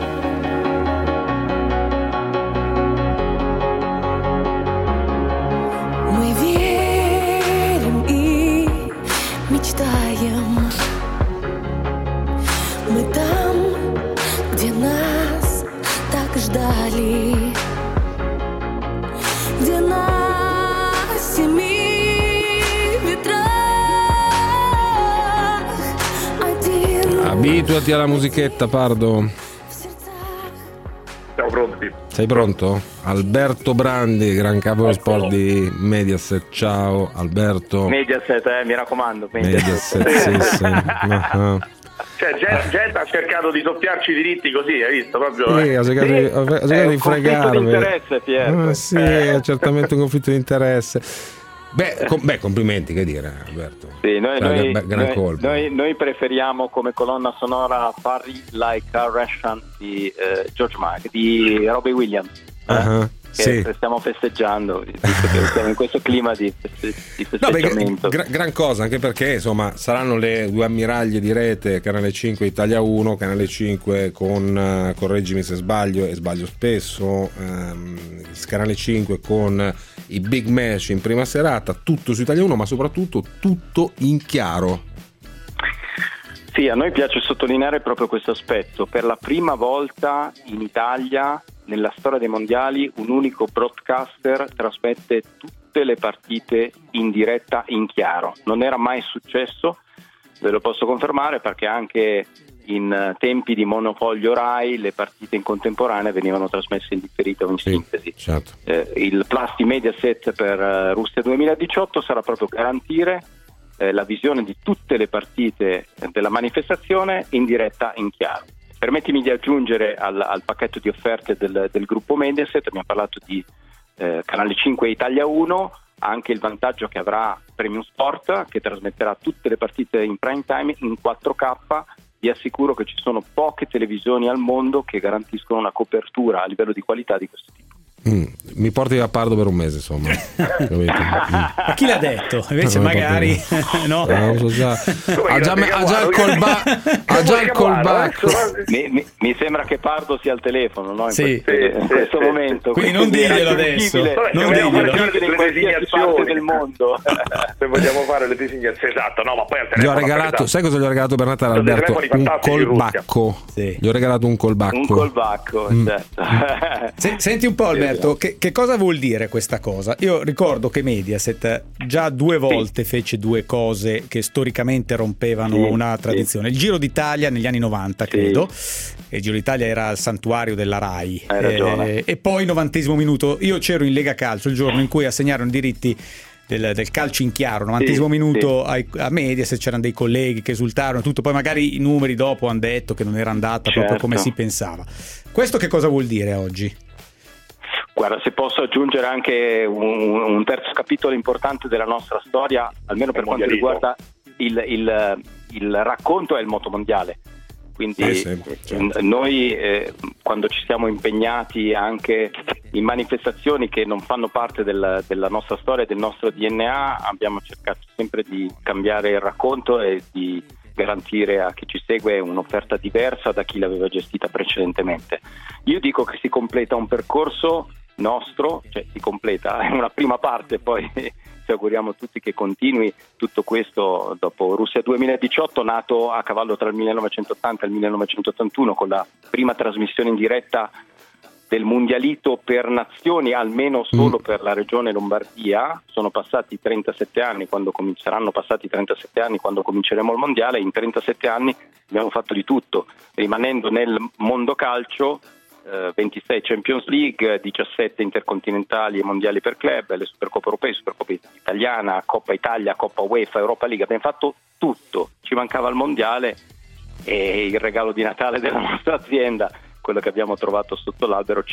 [SPEAKER 2] Abituati alla musichetta, Pardo.
[SPEAKER 4] Siamo pronti.
[SPEAKER 2] Sei pronto? Alberto Brandi, gran capo dello sport di Mediaset. Ciao Alberto.
[SPEAKER 11] Mediaset, eh, mi raccomando.
[SPEAKER 2] Mediaset, sì, sì. Uh-huh.
[SPEAKER 4] Cioè, gente ha cercato di soffiarci i diritti così, hai visto? Proprio,
[SPEAKER 2] sì,
[SPEAKER 4] eh.
[SPEAKER 2] ha cercato, sì, di, ha cercato di fregarvi.
[SPEAKER 11] Un conflitto di interesse, Piero.
[SPEAKER 2] Ah, sì, è certamente un conflitto di interesse. Beh, com- beh, complimenti, che dire, Alberto.
[SPEAKER 11] Sì, noi,
[SPEAKER 2] cioè,
[SPEAKER 11] noi,
[SPEAKER 2] beh, gran
[SPEAKER 11] noi, noi, noi preferiamo come colonna sonora Party Like a Russian di eh, George Michael, di Robbie Williams. Eh? Uh-huh. Che sì. Stiamo festeggiando, visto che siamo in questo clima di, feste- di festeggiamento.
[SPEAKER 2] No, gra- gran cosa, anche perché insomma saranno le due ammiraglie di rete, Canale cinque Italia uno, Canale cinque con, uh, correggimi se sbaglio e sbaglio spesso, um, Canale cinque con i big match in prima serata, tutto su Italia uno, ma soprattutto tutto in chiaro.
[SPEAKER 11] Sì, a noi piace sottolineare proprio questo aspetto. Per la prima volta in Italia, nella storia dei mondiali, un unico broadcaster trasmette tutte le partite in diretta in chiaro. Non era mai successo, ve lo posso confermare, perché anche in tempi di monopolio Rai le partite in contemporanea venivano trasmesse in differita o in sì, sintesi.
[SPEAKER 2] Certo.
[SPEAKER 11] Eh, il plus di Mediaset per uh, Russia duemiladiciotto sarà proprio garantire eh, la visione di tutte le partite della manifestazione in diretta in chiaro. Permettimi di aggiungere al, al pacchetto di offerte del, del gruppo Mediaset, abbiamo parlato di eh, Canale cinque Italia uno, anche il vantaggio che avrà Premium Sport, che trasmetterà tutte le partite in prime time in quattro K. Vi assicuro che ci sono poche televisioni al mondo che garantiscono una copertura a livello di qualità di questo tipo.
[SPEAKER 2] Mm, mi porti a Pardo per un mese, insomma. mm.
[SPEAKER 3] Ma chi l'ha detto? Invece no, magari no.
[SPEAKER 2] No, so già. Ha già, ha già il colbacco. Ha già il colbacco.
[SPEAKER 11] Mi, mi, mi sembra che Pardo sia al telefono, no? In
[SPEAKER 3] sì,
[SPEAKER 11] questo,
[SPEAKER 3] sì,
[SPEAKER 11] in
[SPEAKER 3] sì,
[SPEAKER 11] questo
[SPEAKER 3] sì,
[SPEAKER 11] momento.
[SPEAKER 3] Quindi non diglielo adesso. Non diglielo.
[SPEAKER 11] In qualsiasi parte del mondo.
[SPEAKER 4] Se vogliamo fare le designazioni, esatto. No, ma poi al
[SPEAKER 2] telefono. Gli ho regalato, sai cosa gli ho regalato per Natale, Alberto? Un colbacco.
[SPEAKER 3] Sì.
[SPEAKER 2] Gli ho regalato un colbacco.
[SPEAKER 11] Un colbacco, mm. certo.
[SPEAKER 3] Senti un po', Alberto. Che, che cosa vuol dire questa cosa? Io ricordo che Mediaset già due volte sì. fece due cose che storicamente rompevano sì, una tradizione. Sì. Il Giro d'Italia negli anni novanta, credo. Sì. Il Giro d'Italia era il santuario della Rai.
[SPEAKER 11] Hai ragione.
[SPEAKER 3] Eh, e poi novantesimo minuto. Io c'ero in Lega Calcio il giorno in cui assegnarono i diritti del, del calcio in chiaro, novantesimo sì, minuto sì. Ai, a Mediaset, c'erano dei colleghi che esultarono tutto, poi magari i numeri dopo hanno detto che non era andata certo. proprio come si pensava. Questo che cosa vuol dire oggi?
[SPEAKER 11] Guarda, se posso aggiungere anche un, un terzo capitolo importante della nostra storia, almeno per quanto riguarda il, il, il racconto, è il motomondiale. Quindi eh sì, certo. noi eh, quando ci siamo impegnati anche in manifestazioni che non fanno parte del, della nostra storia e del nostro D N A, abbiamo cercato sempre di cambiare il racconto e di garantire a chi ci segue un'offerta diversa da chi l'aveva gestita precedentemente. Io dico che si completa un percorso nostro, cioè si completa, è una prima parte, poi ci auguriamo tutti che continui tutto questo dopo Russia duemiladiciotto, nato a cavallo tra il millenovecentottanta e il millenovecentottantuno con la prima trasmissione in diretta del mondialito per nazioni, almeno solo per la regione Lombardia. Sono passati trentasette anni, quando cominceranno passati trentasette anni quando cominceremo il mondiale. In trentasette anni abbiamo fatto di tutto, rimanendo nel mondo calcio. Uh, ventisei Champions League, diciassette intercontinentali e mondiali per club, le Supercoppe europee, Supercoppa italiana, Coppa Italia, Coppa UEFA, Europa League. Abbiamo fatto tutto, ci mancava il mondiale e il regalo di Natale della nostra azienda, quello che abbiamo trovato sotto l'albero, ci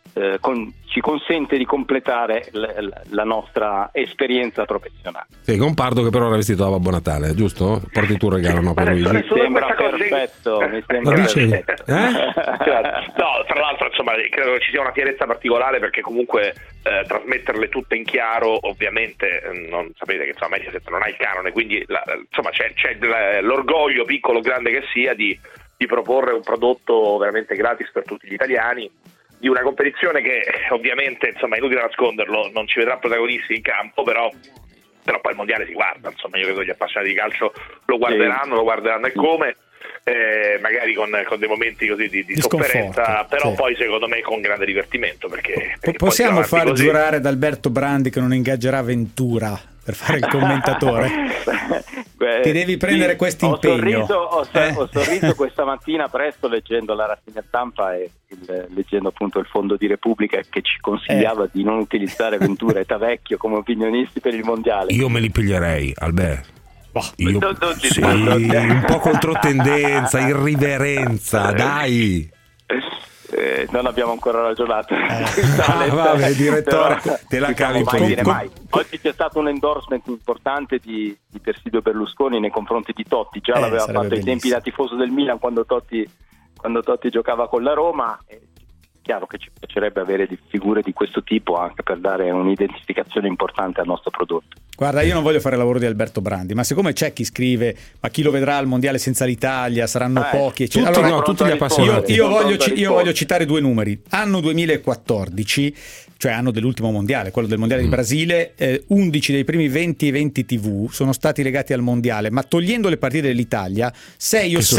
[SPEAKER 11] eh, con, ci consente di completare l- la nostra esperienza professionale.
[SPEAKER 2] Sì, con Pardo che però era vestito da Babbo Natale, giusto? Porti tu un regalo, no, per Luigi?
[SPEAKER 11] Mi sembra perfetto, mi sembra
[SPEAKER 2] Lo dici?
[SPEAKER 11] perfetto.
[SPEAKER 2] Eh?
[SPEAKER 4] No, tra l'altro insomma credo che ci sia una fierezza particolare perché comunque eh, trasmetterle tutte in chiaro, ovviamente eh, non sapete che insomma Mediaset non ha il canone, quindi la, insomma c'è, c'è l'orgoglio piccolo o grande che sia di, di proporre un prodotto veramente gratis per tutti gli italiani, di una competizione che ovviamente insomma è inutile nasconderlo, non ci vedrà protagonisti in campo, però però poi il mondiale si guarda, insomma io credo che gli appassionati di calcio lo guarderanno, lo guarderanno e come, eh, magari con, con dei momenti così di, di, di sofferenza, però sì. Poi secondo me con grande divertimento, perché, perché
[SPEAKER 3] possiamo far
[SPEAKER 4] così.
[SPEAKER 3] giurare ad Alberto Brandi che non ingaggerà Ventura per fare il commentatore?
[SPEAKER 11] Beh,
[SPEAKER 3] ti devi prendere
[SPEAKER 11] sì,
[SPEAKER 3] questo
[SPEAKER 11] ho
[SPEAKER 3] impegno.
[SPEAKER 11] Sorriso, ho,
[SPEAKER 3] eh?
[SPEAKER 11] ho sorriso questa mattina presto leggendo la rassegna stampa e il, leggendo appunto il Fondo di Repubblica che ci consigliava eh. di non utilizzare Ventura e Tavecchio come opinionisti per il mondiale.
[SPEAKER 2] Io me li piglierei, Alberto. Io,
[SPEAKER 11] non, non
[SPEAKER 2] sì, un po' controtendenza, irriverenza, dai.
[SPEAKER 11] Eh, non abbiamo ancora ragionato.
[SPEAKER 3] Eh. Ah, vabbè, direttore,
[SPEAKER 11] però,
[SPEAKER 3] te la cavi
[SPEAKER 11] mai dire
[SPEAKER 3] com-
[SPEAKER 11] mai. Oggi c'è stato un endorsement importante di, di Silvio Berlusconi nei confronti di Totti, già eh, l'aveva fatto ai tempi da tifoso del Milan quando Totti, quando Totti giocava con la Roma. È chiaro che ci piacerebbe avere di figure di questo tipo anche per dare un'identificazione importante al nostro prodotto.
[SPEAKER 3] Guarda, io non voglio fare il lavoro di Alberto Brandi, ma siccome c'è chi scrive ma chi lo vedrà al mondiale senza l'Italia, saranno
[SPEAKER 11] eh,
[SPEAKER 3] pochi
[SPEAKER 2] tutti,
[SPEAKER 3] allora,
[SPEAKER 2] no, tutti gli appassionati.
[SPEAKER 3] io, io, voglio, io voglio citare due numeri. Anno duemilaquattordici, cioè anno dell'ultimo mondiale, quello del mondiale mm. di Brasile, eh, undici dei primi venti eventi tivù sono stati legati al mondiale, ma togliendo le partite dell'Italia sei o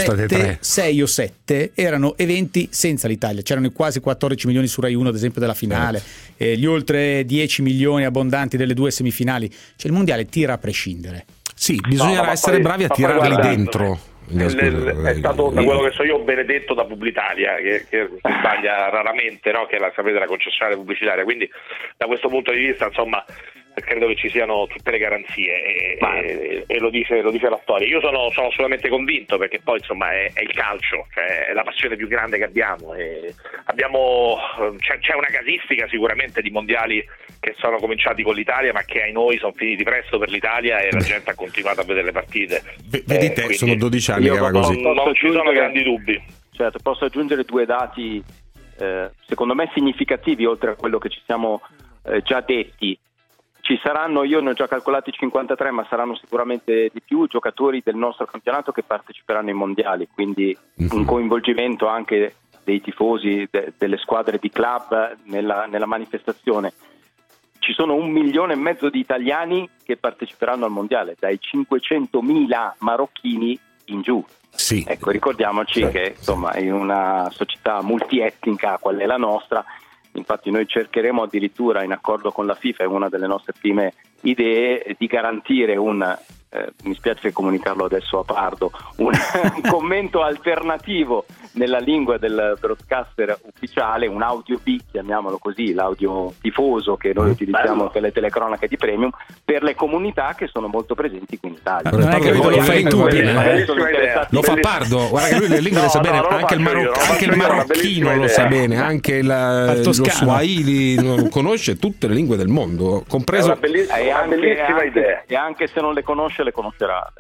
[SPEAKER 3] sette erano eventi senza l'Italia. C'erano i quasi quattordici milioni su Rai uno ad esempio della finale, eh. Eh, gli oltre dieci milioni abbondanti delle due semifinali. Cioè il mondiale tira a prescindere.
[SPEAKER 2] Sì, bisognerà no, essere poi, bravi a tirarli dentro.
[SPEAKER 4] L- l- è stato, da quello che so io, benedetto da Publitalia, che, che si sbaglia raramente, no? Che la, sapete, la concessionaria pubblicitaria, quindi da questo punto di vista insomma credo che ci siano tutte le garanzie e, e, e lo dice lo dice la storia. Io sono, sono assolutamente convinto, perché poi insomma è, è il calcio, cioè è la passione più grande che abbiamo, e abbiamo c'è, c'è una casistica sicuramente di mondiali che sono cominciati con l'Italia ma che ai noi sono finiti presto per l'Italia e la gente ha continuato a vedere le partite.
[SPEAKER 2] V- vedete, eh, sono dodici anni che va così.
[SPEAKER 4] Non, non ci sono grandi dubbi.
[SPEAKER 11] Certo, posso aggiungere due dati eh, secondo me significativi oltre a quello che ci siamo eh, già detti. Ci saranno, io ne ho già calcolati cinquantatré, ma saranno sicuramente di più giocatori del nostro campionato che parteciperanno ai mondiali, quindi mm-hmm. un coinvolgimento anche dei tifosi de, delle squadre di club nella, nella manifestazione. Ci sono un milione e mezzo di italiani che parteciperanno al mondiale, dai cinquecentomila marocchini in giù.
[SPEAKER 2] Sì.
[SPEAKER 11] Ecco, ricordiamoci sì, che insomma in una società multietnica qual è la nostra, infatti noi cercheremo addirittura, in accordo con la FIFA, è una delle nostre prime idee, di garantire un, eh, mi spiace comunicarlo adesso a Pardo, un, un commento alternativo nella lingua del broadcaster ufficiale, un audio B, chiamiamolo così, l'audio tifoso che noi utilizziamo Bello. per le telecronache di Premium, per le comunità che sono molto presenti qui in Italia.
[SPEAKER 2] Non è che lo fai tu,
[SPEAKER 11] eh?
[SPEAKER 2] Lo fa Pardo, guarda che lui le lingue no, le sa bene, no, anche il, Maroc- io, anche il marocchino lo sa bene, anche il, lo Swahili conosce tutte le lingue del mondo, compreso
[SPEAKER 11] bellissima, e, anche, anche, e anche se non le conosce le conoscerà.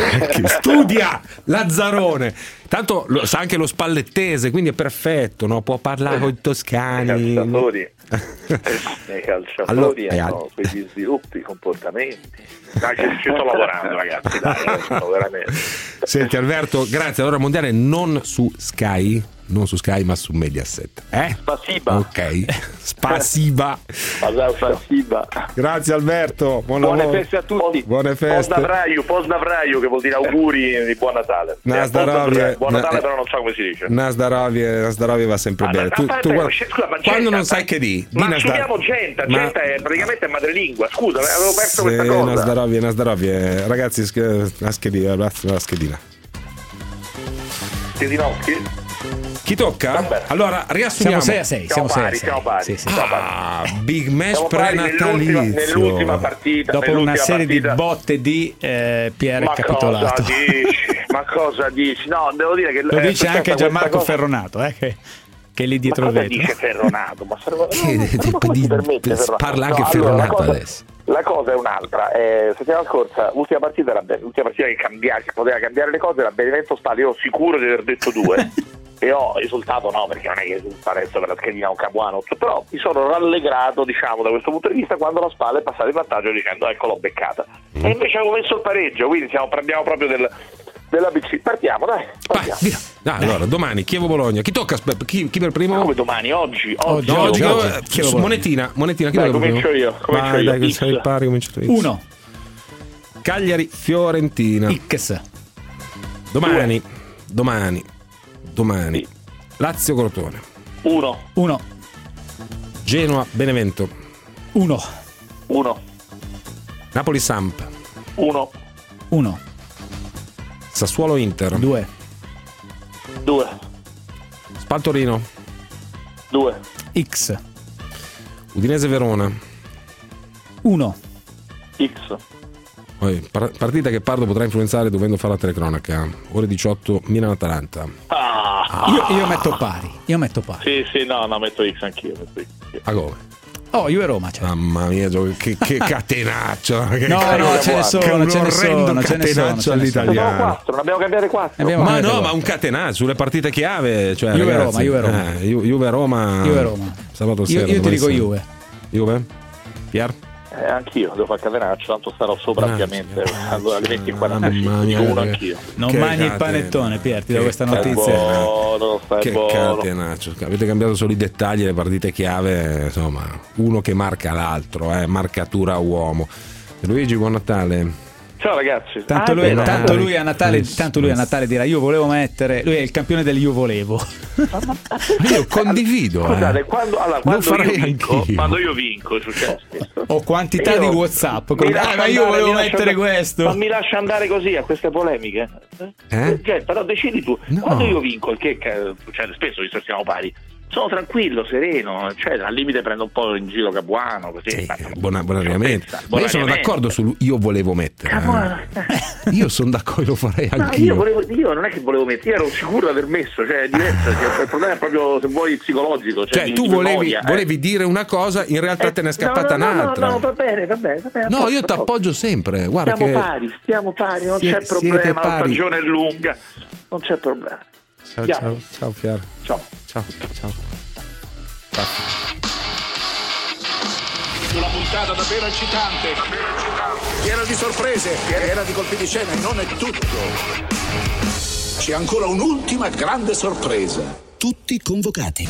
[SPEAKER 2] Studia Lazzarone, tanto lo, sa anche lo spallettese, quindi è perfetto, no? Può parlare con i toscani.
[SPEAKER 4] I calciatori, i calciatori allora, hanno quegli sviluppi, comportamenti. Dai, ci, ci sto lavorando, ragazzi. Dai, adesso, veramente.
[SPEAKER 2] Senti Alberto, grazie. Allora mondiale non su Sky, non su Sky ma su Mediaset, eh?
[SPEAKER 11] Spasiba.
[SPEAKER 2] Ok, spasiba.
[SPEAKER 11] Spasiba.
[SPEAKER 2] Grazie Alberto, buon
[SPEAKER 11] buone
[SPEAKER 2] lavoro.
[SPEAKER 11] feste a tutti.
[SPEAKER 2] Buone feste.
[SPEAKER 4] Pozdavrayu, che vuol dire auguri di buon Natale.
[SPEAKER 2] Nazdarovie.
[SPEAKER 4] Buon Natale, però non so come si dice.
[SPEAKER 2] Nazdarovie, Nazdarovie va sempre
[SPEAKER 4] ah,
[SPEAKER 2] bene. Tu, tu guarda, scusa, ma quando non sai che di,
[SPEAKER 4] ma
[SPEAKER 2] di
[SPEAKER 4] assumiamo gente, ma... gente è praticamente madrelingua. Scusa, avevo perso questa cosa.
[SPEAKER 2] Nazdarovie, Nazdarovie, ragazzi, la schedina, la schedina.
[SPEAKER 4] Schedinocchi.
[SPEAKER 2] Chi tocca?
[SPEAKER 4] Vabbè.
[SPEAKER 2] Allora riassumiamo.
[SPEAKER 3] Siamo sei a sei, siamo sei a sei.
[SPEAKER 4] Siamo pari,
[SPEAKER 3] sì, sì.
[SPEAKER 4] siamo
[SPEAKER 2] ah, big match
[SPEAKER 4] siamo
[SPEAKER 2] prenatalizio.
[SPEAKER 4] Nell'ultima, nell'ultima partita.
[SPEAKER 3] Dopo
[SPEAKER 4] nell'ultima
[SPEAKER 3] una serie
[SPEAKER 4] partita.
[SPEAKER 3] di botte di eh, Pierre
[SPEAKER 4] ma
[SPEAKER 3] Capitolato.
[SPEAKER 4] Cosa dici? Ma cosa dici? No, devo dire che
[SPEAKER 3] lo dice anche Gianmarco cosa... Ferronato, eh, che... che è lì dietro
[SPEAKER 4] ma
[SPEAKER 3] il
[SPEAKER 4] cosa
[SPEAKER 3] vetro.
[SPEAKER 4] dice Ferronato? Ma Ferronato,
[SPEAKER 2] Che-
[SPEAKER 4] ma
[SPEAKER 2] di-
[SPEAKER 4] come
[SPEAKER 2] di-
[SPEAKER 4] si permette
[SPEAKER 2] di-
[SPEAKER 4] Ferronato?
[SPEAKER 2] parla anche
[SPEAKER 4] No,
[SPEAKER 2] Ferronato
[SPEAKER 4] la cosa,
[SPEAKER 2] adesso.
[SPEAKER 4] La cosa è un'altra. Eh, settimana scorsa, l'ultima partita era be- l'ultima partita che, cambia, che poteva cambiare le cose era Benevento Spal. Io ero sicuro di aver detto due e ho esultato, no, perché non è che esulta adesso per la schedina un Capuano, però mi sono rallegrato, diciamo, da questo punto di vista quando la Spal è passata in vantaggio dicendo ecco l'ho beccata.
[SPEAKER 2] Mm.
[SPEAKER 4] E invece avevo messo il pareggio, quindi siamo, parliamo proprio del, dell'A B C. Partiamo, dai. Partiamo.
[SPEAKER 2] Vai, via. Ah, allora, domani Chievo-Bologna. Chi tocca? Aspe- Chi, chi per primo?
[SPEAKER 4] Come domani? Oggi? Oggi?
[SPEAKER 2] No, oggi,
[SPEAKER 3] oggi,
[SPEAKER 2] eh,
[SPEAKER 3] Chievo-Bologna.
[SPEAKER 2] monetina, monetina. Chi
[SPEAKER 4] Dai,
[SPEAKER 2] tocca per
[SPEAKER 4] comincio
[SPEAKER 2] primo?
[SPEAKER 4] io, comincio
[SPEAKER 2] Vai,
[SPEAKER 4] io.
[SPEAKER 2] dai, che
[SPEAKER 4] X.
[SPEAKER 2] sei il pari, comincio tu.
[SPEAKER 3] Uno.
[SPEAKER 2] Cagliari-Fiorentina.
[SPEAKER 3] X.
[SPEAKER 2] Domani, domani, domani. Lazio-Crotone.
[SPEAKER 4] Uno.
[SPEAKER 3] Uno.
[SPEAKER 2] Genoa-Benevento.
[SPEAKER 3] Uno.
[SPEAKER 4] Uno.
[SPEAKER 2] Napoli-Samp.
[SPEAKER 4] Uno.
[SPEAKER 3] Uno.
[SPEAKER 2] Sassuolo-Inter.
[SPEAKER 3] Due.
[SPEAKER 4] Due.
[SPEAKER 2] Spal-Torino.
[SPEAKER 4] Due.
[SPEAKER 3] X.
[SPEAKER 2] Udinese-Verona.
[SPEAKER 3] Uno.
[SPEAKER 4] X.
[SPEAKER 2] Poi, par- partita che Pardo potrà influenzare dovendo fare la telecronaca. Ore diciotto, Milan-Atalanta.
[SPEAKER 4] Ah.
[SPEAKER 3] Io, io metto pari. Io metto pari.
[SPEAKER 4] Sì, sì, no, no, metto X anch'io. Metto X.
[SPEAKER 2] A come?
[SPEAKER 3] Oh, Juve Roma. Cioè.
[SPEAKER 2] Mamma mia, gio- che, che catenaccio. Che
[SPEAKER 3] No,
[SPEAKER 2] che-
[SPEAKER 3] no, ce ne sono,
[SPEAKER 2] che un
[SPEAKER 3] ce ne
[SPEAKER 2] orrendo
[SPEAKER 3] sono, ce ne sono,
[SPEAKER 2] catenaccio
[SPEAKER 3] ce ne sono.
[SPEAKER 4] Abbiamo
[SPEAKER 2] all'italiano.
[SPEAKER 4] quattro, ne abbiamo cambiate quattro.
[SPEAKER 3] Abbiamo
[SPEAKER 2] Ma
[SPEAKER 3] cambiato
[SPEAKER 2] no, ma
[SPEAKER 3] quattro.
[SPEAKER 2] un catenaccio sulle partite chiave. Cioè,
[SPEAKER 3] Juve
[SPEAKER 2] ragazzi,
[SPEAKER 3] Roma, Juve Roma.
[SPEAKER 2] eh, Ju- Juve Roma.
[SPEAKER 3] Juve Roma.
[SPEAKER 2] Sabato
[SPEAKER 3] Io,
[SPEAKER 2] sera.
[SPEAKER 3] io ti
[SPEAKER 2] dovrebbe
[SPEAKER 3] dico
[SPEAKER 2] essere.
[SPEAKER 3] Juve.
[SPEAKER 2] Juve? Pier?
[SPEAKER 4] Eh, anch'io, devo fare catenaccio, tanto starò sopra
[SPEAKER 2] Ah,
[SPEAKER 4] ovviamente.
[SPEAKER 2] ah,
[SPEAKER 4] Allora alle venti e
[SPEAKER 2] mamma
[SPEAKER 4] quarantacinque,
[SPEAKER 2] mia,
[SPEAKER 4] dico uno
[SPEAKER 2] che-
[SPEAKER 4] anch'io.
[SPEAKER 3] Non
[SPEAKER 2] Che
[SPEAKER 3] mangi il
[SPEAKER 2] catena.
[SPEAKER 3] panettone, Pier, ti do
[SPEAKER 2] Che
[SPEAKER 3] questa
[SPEAKER 4] Stai
[SPEAKER 3] notizia.
[SPEAKER 4] buono, stai
[SPEAKER 2] Che
[SPEAKER 4] buono.
[SPEAKER 2] catenaccio. Avete cambiato solo i dettagli, le partite chiave, insomma, uno che marca l'altro, eh, marcatura uomo. Luigi, buon Natale.
[SPEAKER 4] Ciao ragazzi.
[SPEAKER 3] Tanto,
[SPEAKER 4] Ah,
[SPEAKER 3] lui,
[SPEAKER 4] beh,
[SPEAKER 3] tanto
[SPEAKER 4] no.
[SPEAKER 3] lui a Natale,
[SPEAKER 2] Nice,
[SPEAKER 3] tanto lui a
[SPEAKER 2] nice.
[SPEAKER 3] Natale dirà io volevo mettere, lui è il campione del io volevo.
[SPEAKER 2] Ma io condivido.
[SPEAKER 4] Scusate,
[SPEAKER 2] eh.
[SPEAKER 4] quando, allora,
[SPEAKER 2] Lo
[SPEAKER 4] quando
[SPEAKER 2] farei
[SPEAKER 4] io vinco,
[SPEAKER 2] anch'io.
[SPEAKER 4] quando io vinco, è successo spesso.
[SPEAKER 3] Ho quantità
[SPEAKER 4] Io
[SPEAKER 3] di WhatsApp.
[SPEAKER 4] mi
[SPEAKER 3] Con...
[SPEAKER 4] lascio
[SPEAKER 3] Ah, ma io
[SPEAKER 4] andare,
[SPEAKER 3] volevo
[SPEAKER 4] mi lascio
[SPEAKER 3] mettere
[SPEAKER 4] andare-
[SPEAKER 3] questo.
[SPEAKER 4] Ma mi lascia andare così a queste polemiche?
[SPEAKER 2] Eh?
[SPEAKER 4] Cioè, però decidi tu.
[SPEAKER 2] No.
[SPEAKER 4] Quando io vinco, che cioè, spesso visto che siamo pari, sono tranquillo, sereno, cioè al limite prendo un po' in giro Capuano, così.
[SPEAKER 2] Sì,
[SPEAKER 4] ma-
[SPEAKER 2] buona, buonariamente.
[SPEAKER 4] Pensa,
[SPEAKER 2] Ma io sono
[SPEAKER 4] buonariamente.
[SPEAKER 2] d'accordo su io volevo mettere.
[SPEAKER 4] Capuano.
[SPEAKER 2] eh. Io sono d'accordo, lo farei
[SPEAKER 4] No,
[SPEAKER 2] anch'io.
[SPEAKER 4] io, volevo, io non è che volevo mettere, io ero sicuro di aver messo, cioè è diverso, cioè, il problema è proprio se vuoi psicologico. Cioè,
[SPEAKER 2] Cioè,
[SPEAKER 4] di-
[SPEAKER 2] tu
[SPEAKER 4] di
[SPEAKER 2] volevi,
[SPEAKER 4] memoria, eh.
[SPEAKER 2] volevi dire una cosa, in realtà
[SPEAKER 4] Eh,
[SPEAKER 2] te ne è scappata
[SPEAKER 4] no, no, no,
[SPEAKER 2] un'altra.
[SPEAKER 4] No, no, va bene, va bene. Va bene
[SPEAKER 2] No,
[SPEAKER 4] a posto,
[SPEAKER 2] io
[SPEAKER 4] a
[SPEAKER 2] ti
[SPEAKER 4] posto.
[SPEAKER 2] appoggio sempre. Guarda
[SPEAKER 4] Stiamo
[SPEAKER 2] che
[SPEAKER 4] pari, stiamo pari, non
[SPEAKER 2] Siete-
[SPEAKER 4] c'è problema,
[SPEAKER 2] siete
[SPEAKER 4] la
[SPEAKER 2] pari.
[SPEAKER 4] stagione è lunga, non c'è problema.
[SPEAKER 2] Ciao,
[SPEAKER 4] Andiamo.
[SPEAKER 2] ciao, ciao Pier.
[SPEAKER 4] Ciao.
[SPEAKER 2] Ciao, ciao.
[SPEAKER 8] Una puntata davvero eccitante, piena di sorprese, piena di colpi di scena, e non è tutto. C'è ancora un'ultima grande sorpresa.
[SPEAKER 1] Tutti convocati.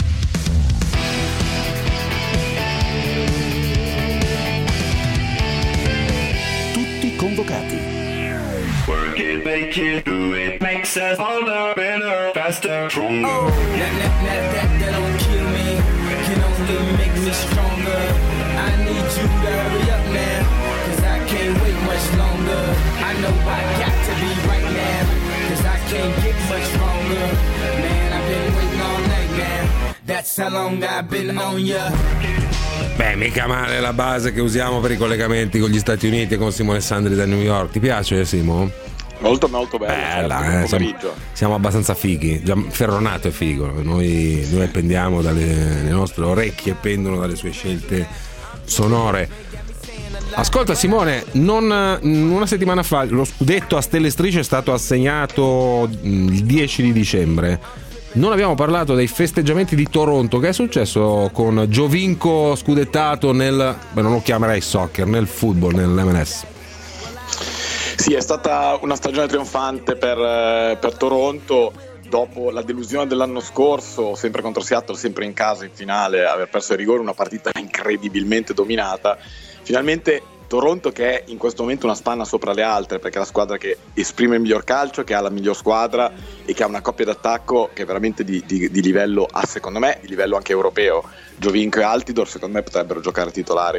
[SPEAKER 1] Tutti convocati.
[SPEAKER 10] Work it, make it, do it. Makes us harder, better, faster, stronger.
[SPEAKER 12] Oh, that, that, that, that, that don't kill me. Can only make me stronger. I need you to hurry up now, cause I can't wait much longer. I know I got to be right now, cause I can't get much longer. Man, I've been waiting all night now. That's how long I've been on ya.
[SPEAKER 2] Beh, mica male la base che usiamo per i collegamenti con gli Stati Uniti e con Simone Sandri da New York. Ti piace, Simo?
[SPEAKER 13] Molto molto bello.
[SPEAKER 2] Bella,
[SPEAKER 13] certo,
[SPEAKER 2] eh, siamo,
[SPEAKER 13] pomeriggio.
[SPEAKER 2] siamo abbastanza fighi. Già Ferronato è figo. Noi, noi pendiamo dalle le nostre orecchie, pendono dalle sue scelte sonore. Ascolta Simone, non una settimana fa lo scudetto a stelle e strisce è stato assegnato il dieci di dicembre. Non abbiamo parlato dei festeggiamenti di Toronto. Che è successo con Giovinco scudettato nel, beh, non lo chiamerei soccer, nel football, nell'M L S?
[SPEAKER 13] Sì, è stata una stagione trionfante per, eh, per Toronto. Dopo la delusione dell'anno scorso, sempre contro Seattle, sempre in casa in finale, aver perso il rigore, una partita incredibilmente dominata. Finalmente Toronto, che è in questo momento una spanna sopra le altre, perché è la squadra che esprime il miglior calcio, che ha la miglior squadra e che ha una coppia d'attacco che è veramente di, di, di livello A, secondo me, di livello anche europeo. Giovinco e Altidor secondo me potrebbero giocare titolari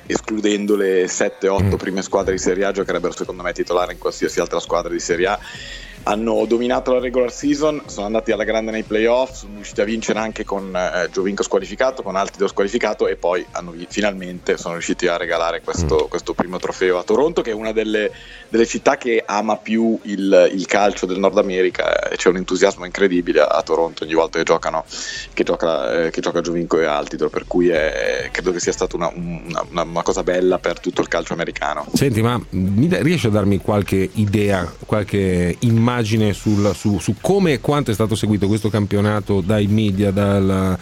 [SPEAKER 13] escludendo le sette otto prime squadre di Serie A, giocherebbero secondo me titolare in qualsiasi altra squadra di Serie A. Hanno dominato la regular season, sono andati alla grande nei playoff, sono riusciti a vincere anche con eh, Giovinco squalificato, con Altidore squalificato, e poi hanno, finalmente sono riusciti a regalare questo, mm. questo primo trofeo a Toronto, che è una delle, delle città che ama più il, il calcio del Nord America, e c'è un entusiasmo incredibile a, a Toronto ogni volta che giocano, che gioca, eh, che gioca Giovinco e Altidore, per cui è, credo che sia stata una, una, una cosa bella per tutto il calcio americano.
[SPEAKER 2] Senti, ma riesci a darmi qualche idea, qualche immagine sul, su, su come e quanto è stato seguito questo campionato dai media, dal,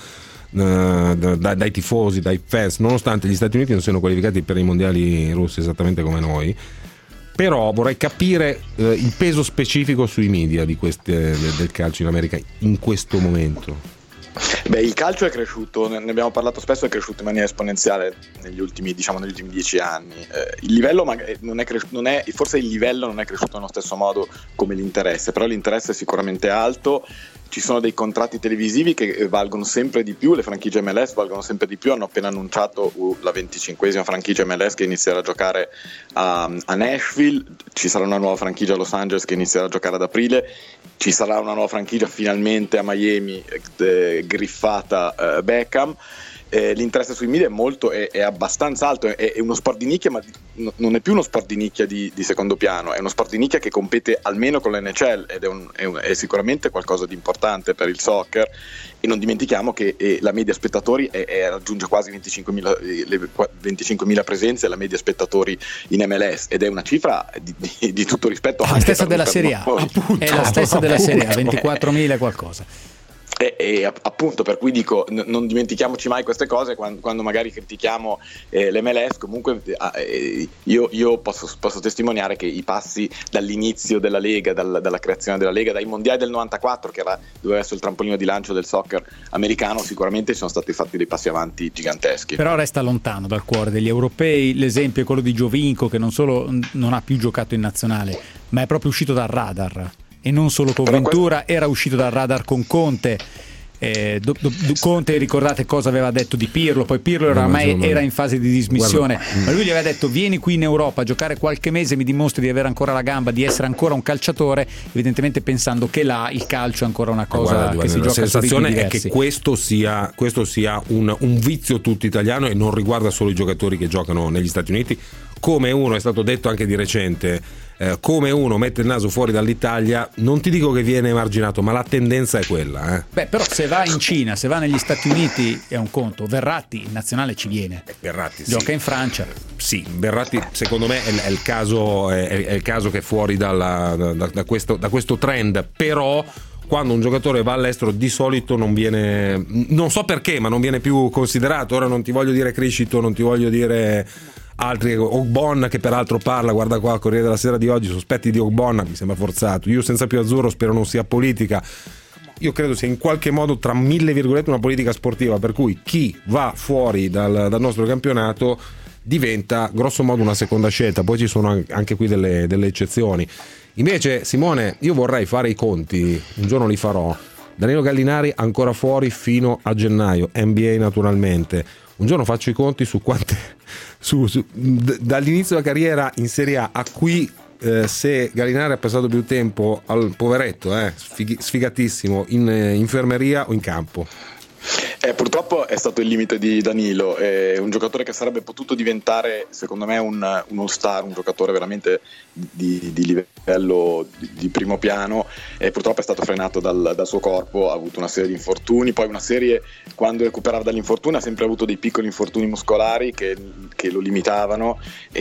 [SPEAKER 2] uh, da, da, dai tifosi, dai fans, nonostante gli Stati Uniti non siano qualificati per i mondiali russi esattamente come noi? Però vorrei capire uh, il peso specifico sui media di queste, del calcio in America in questo momento.
[SPEAKER 13] Beh, il calcio è cresciuto, ne abbiamo parlato spesso, è cresciuto in maniera esponenziale negli ultimi, diciamo, negli ultimi dieci anni. Eh, il livello non è cresciuto, non è, forse il livello non è cresciuto nello stesso modo come l'interesse, però l'interesse è sicuramente alto. Ci sono dei contratti televisivi che valgono sempre di più, le franchigie M L S valgono sempre di più, hanno appena annunciato la venticinquesima franchigia M L S che inizierà a giocare a, a Nashville, ci sarà una nuova franchigia a Los Angeles che inizierà a giocare ad aprile, ci sarà una nuova franchigia finalmente a Miami, eh, griffata eh, Beckham. Eh, l'interesse sui media è molto, è, è abbastanza alto, è, è uno sport di nicchia, ma di, non è più uno sport di nicchia di, di secondo piano, è uno sport di nicchia che compete almeno con l'N H L ed è, un, è, un, è sicuramente qualcosa di importante per il soccer, e non dimentichiamo che eh, la media spettatori è, è, raggiunge quasi venticinquemila, le venticinquemila presenze, la media spettatori in M L S, ed è una cifra di, di, di tutto rispetto.
[SPEAKER 3] La stessa della Serie A, appunto, è la stessa della Serie A, ventiquattromila e qualcosa.
[SPEAKER 13] E, e appunto, per cui dico, n- non dimentichiamoci mai queste cose quando, quando magari critichiamo eh, l'M L S. Comunque eh, io, io posso, posso testimoniare che i passi dall'inizio della Lega, dal, dalla creazione della Lega, dai mondiali del novantaquattro, che era, doveva essere il trampolino di lancio del soccer americano, sicuramente sono stati fatti dei passi avanti giganteschi.
[SPEAKER 3] Però resta lontano dal cuore degli europei. L'esempio è quello di Giovinco, che non solo non ha più giocato in nazionale, ma è proprio uscito dal radar. E non solo con Però Ventura, questo... era uscito dal radar con Conte. Eh, do, do, Conte, ricordate cosa aveva detto di Pirlo, poi Pirlo oramai era in fase di dismissione. Guarda. Ma lui gli aveva detto: vieni qui in Europa a giocare qualche mese, mi dimostri di avere ancora la gamba, di essere ancora un calciatore, evidentemente pensando che là il calcio è ancora una cosa guarda, che guarda, si
[SPEAKER 2] la
[SPEAKER 3] gioca.
[SPEAKER 2] La sensazione è che questo sia, questo sia un, un vizio tutto italiano e non riguarda solo i giocatori che giocano negli Stati Uniti, come uno è stato detto anche di recente. Eh, come uno mette il naso fuori dall'Italia, non ti dico che viene emarginato, ma la tendenza è quella. Eh.
[SPEAKER 3] Beh, però se va in Cina, se va negli Stati Uniti è un conto. Verratti in nazionale ci viene.
[SPEAKER 2] Eh, Verratti
[SPEAKER 3] gioca
[SPEAKER 2] sì.
[SPEAKER 3] in Francia.
[SPEAKER 2] Sì, Verratti secondo me è, è, il, caso, è, è il caso che è fuori dalla, da, da, questo, da questo trend. Però quando un giocatore va all'estero di solito non viene, non so perché, ma non viene più considerato. Ora non ti voglio dire Criscito, non ti voglio dire altri, Ogbonna, che peraltro parla, guarda qua, Corriere della Sera di oggi, sospetti di Ogbonna, mi sembra forzato. Io senza più azzurro, spero non sia politica. Io credo sia in qualche modo, tra mille virgolette, una politica sportiva, per cui chi va fuori dal, dal nostro campionato diventa grosso modo una seconda scelta. Poi ci sono anche qui delle, delle eccezioni. Invece, Simone, io vorrei fare i conti, un giorno li farò. Danilo Gallinari ancora fuori fino a gennaio, N B A naturalmente. Un giorno faccio i conti su quante su, su, d- dall'inizio della carriera in Serie A a qui, eh, se Gallinari ha passato più tempo al poveretto, eh, sfig- sfigatissimo, in eh, infermeria o in campo.
[SPEAKER 13] Eh, purtroppo è stato il limite di Danilo, è un giocatore che sarebbe potuto diventare secondo me un, un all-star, un giocatore veramente di, di livello di, di primo piano, e purtroppo è stato frenato dal, dal suo corpo, ha avuto una serie di infortuni, poi una serie, quando recuperava dall'infortunio ha sempre avuto dei piccoli infortuni muscolari che, che lo limitavano,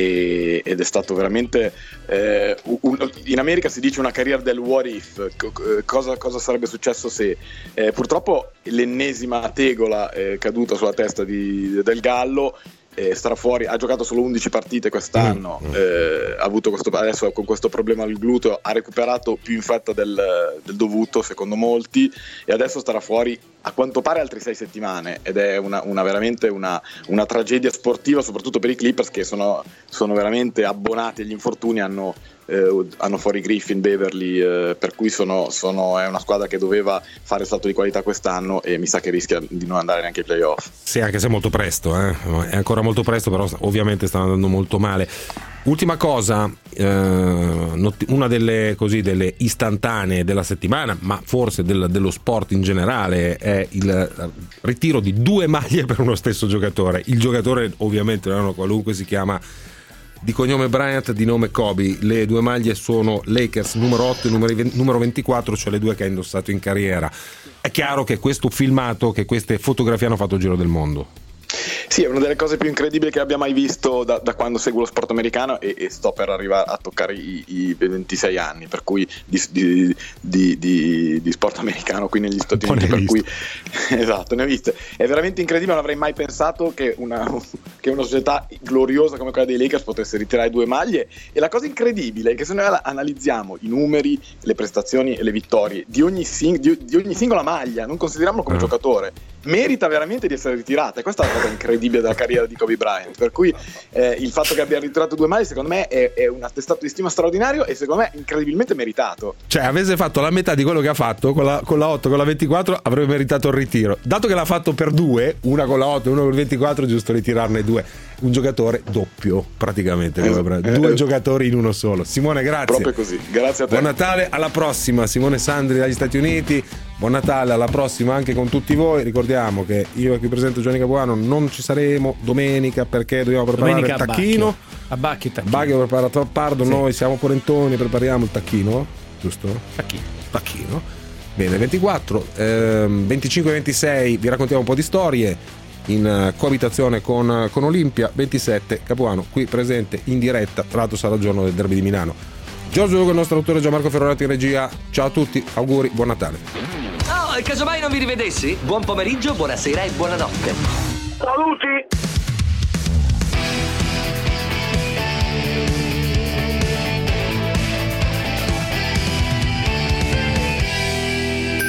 [SPEAKER 13] e, ed è stato veramente eh, un, in America si dice una carriera del what if, cosa, cosa sarebbe successo se, eh, purtroppo l'ennesima tegola è caduta sulla testa di, del Gallo, eh, starà fuori, ha giocato solo undici partite quest'anno, mm. eh, ha avuto questo, adesso con questo problema al gluteo ha recuperato più in fretta del, del dovuto secondo molti, e adesso starà fuori a quanto pare altre sei settimane, ed è una, una veramente una, una tragedia sportiva, soprattutto per i Clippers, che sono, sono veramente abbonati agli infortuni, hanno eh, hanno fuori Griffin, Beverly, eh, per cui sono, sono, è una squadra che doveva fare salto di qualità quest'anno e mi sa che rischia di non andare neanche ai playoff.
[SPEAKER 2] Sì, anche se è molto presto, eh? È ancora molto presto, però ovviamente stanno andando molto male. Ultima cosa, eh, una delle, così, delle istantanee della settimana, ma forse del, dello sport in generale, è il ritiro di due maglie per uno stesso giocatore. Il giocatore ovviamente non è uno qualunque, si chiama di cognome Bryant, di nome Kobe. Le due maglie sono Lakers numero otto e numero ventiquattro, cioè le due che ha indossato in carriera. È chiaro che questo filmato, che queste fotografie hanno fatto il giro del mondo.
[SPEAKER 13] Sì, è una delle cose più incredibili che abbia mai visto da, da quando seguo lo sport americano e, e sto per arrivare a toccare i, i ventisei anni, per cui di, di, di, di, di sport americano qui negli Stati Uniti, per cui esatto, ne ho viste. È veramente incredibile, non avrei mai pensato che una, che una società gloriosa come quella dei Lakers potesse ritirare due maglie. E la cosa incredibile è che se noi analizziamo i numeri, le prestazioni e le vittorie di ogni, sing- di, di ogni singola maglia, non consideriamolo come uh. giocatore, merita veramente di essere ritirata, e questa è la cosa incredibile della carriera di Kobe Bryant, per cui eh, il fatto che abbia ritirato due maglie secondo me è, è un attestato di stima straordinario e secondo me incredibilmente meritato.
[SPEAKER 2] Cioè, avesse fatto la metà di quello che ha fatto con la, con la otto, con la ventiquattro, avrebbe meritato il ritiro. Dato che l'ha fatto per due, una con la otto e una con la ventiquattro, giusto ritirarne due. Un giocatore doppio praticamente, eh, due eh, giocatori in uno solo. Simone, grazie.
[SPEAKER 13] Proprio così, grazie a te.
[SPEAKER 2] Buon Natale, alla prossima. Simone Sandri dagli Stati Uniti. Buon Natale, alla prossima anche con tutti voi. Ricordiamo che io qui presente Giovanni Capuano non ci saremo domenica perché dobbiamo preparare domenica il tacchino.
[SPEAKER 3] A Bacchio il tacchino.
[SPEAKER 2] Bacchio prepara Toppardo, sì. Noi siamo polentoni, prepariamo il tacchino, giusto?
[SPEAKER 3] Tacchino.
[SPEAKER 2] Tacchino. Bene, ventiquattro, ehm, venticinque e ventisei vi raccontiamo un po' di storie in coabitazione con, con Olimpia. Ventisette Capuano qui presente in diretta, tra l'altro sarà il giorno del derby di Milano. Giorgio Lugo, il nostro autore, Gianmarco Ferrorati in regia. Ciao a tutti, auguri, buon Natale.
[SPEAKER 14] Oh, e casomai non vi rivedessi? Buon pomeriggio, buonasera e buonanotte.
[SPEAKER 8] Saluti!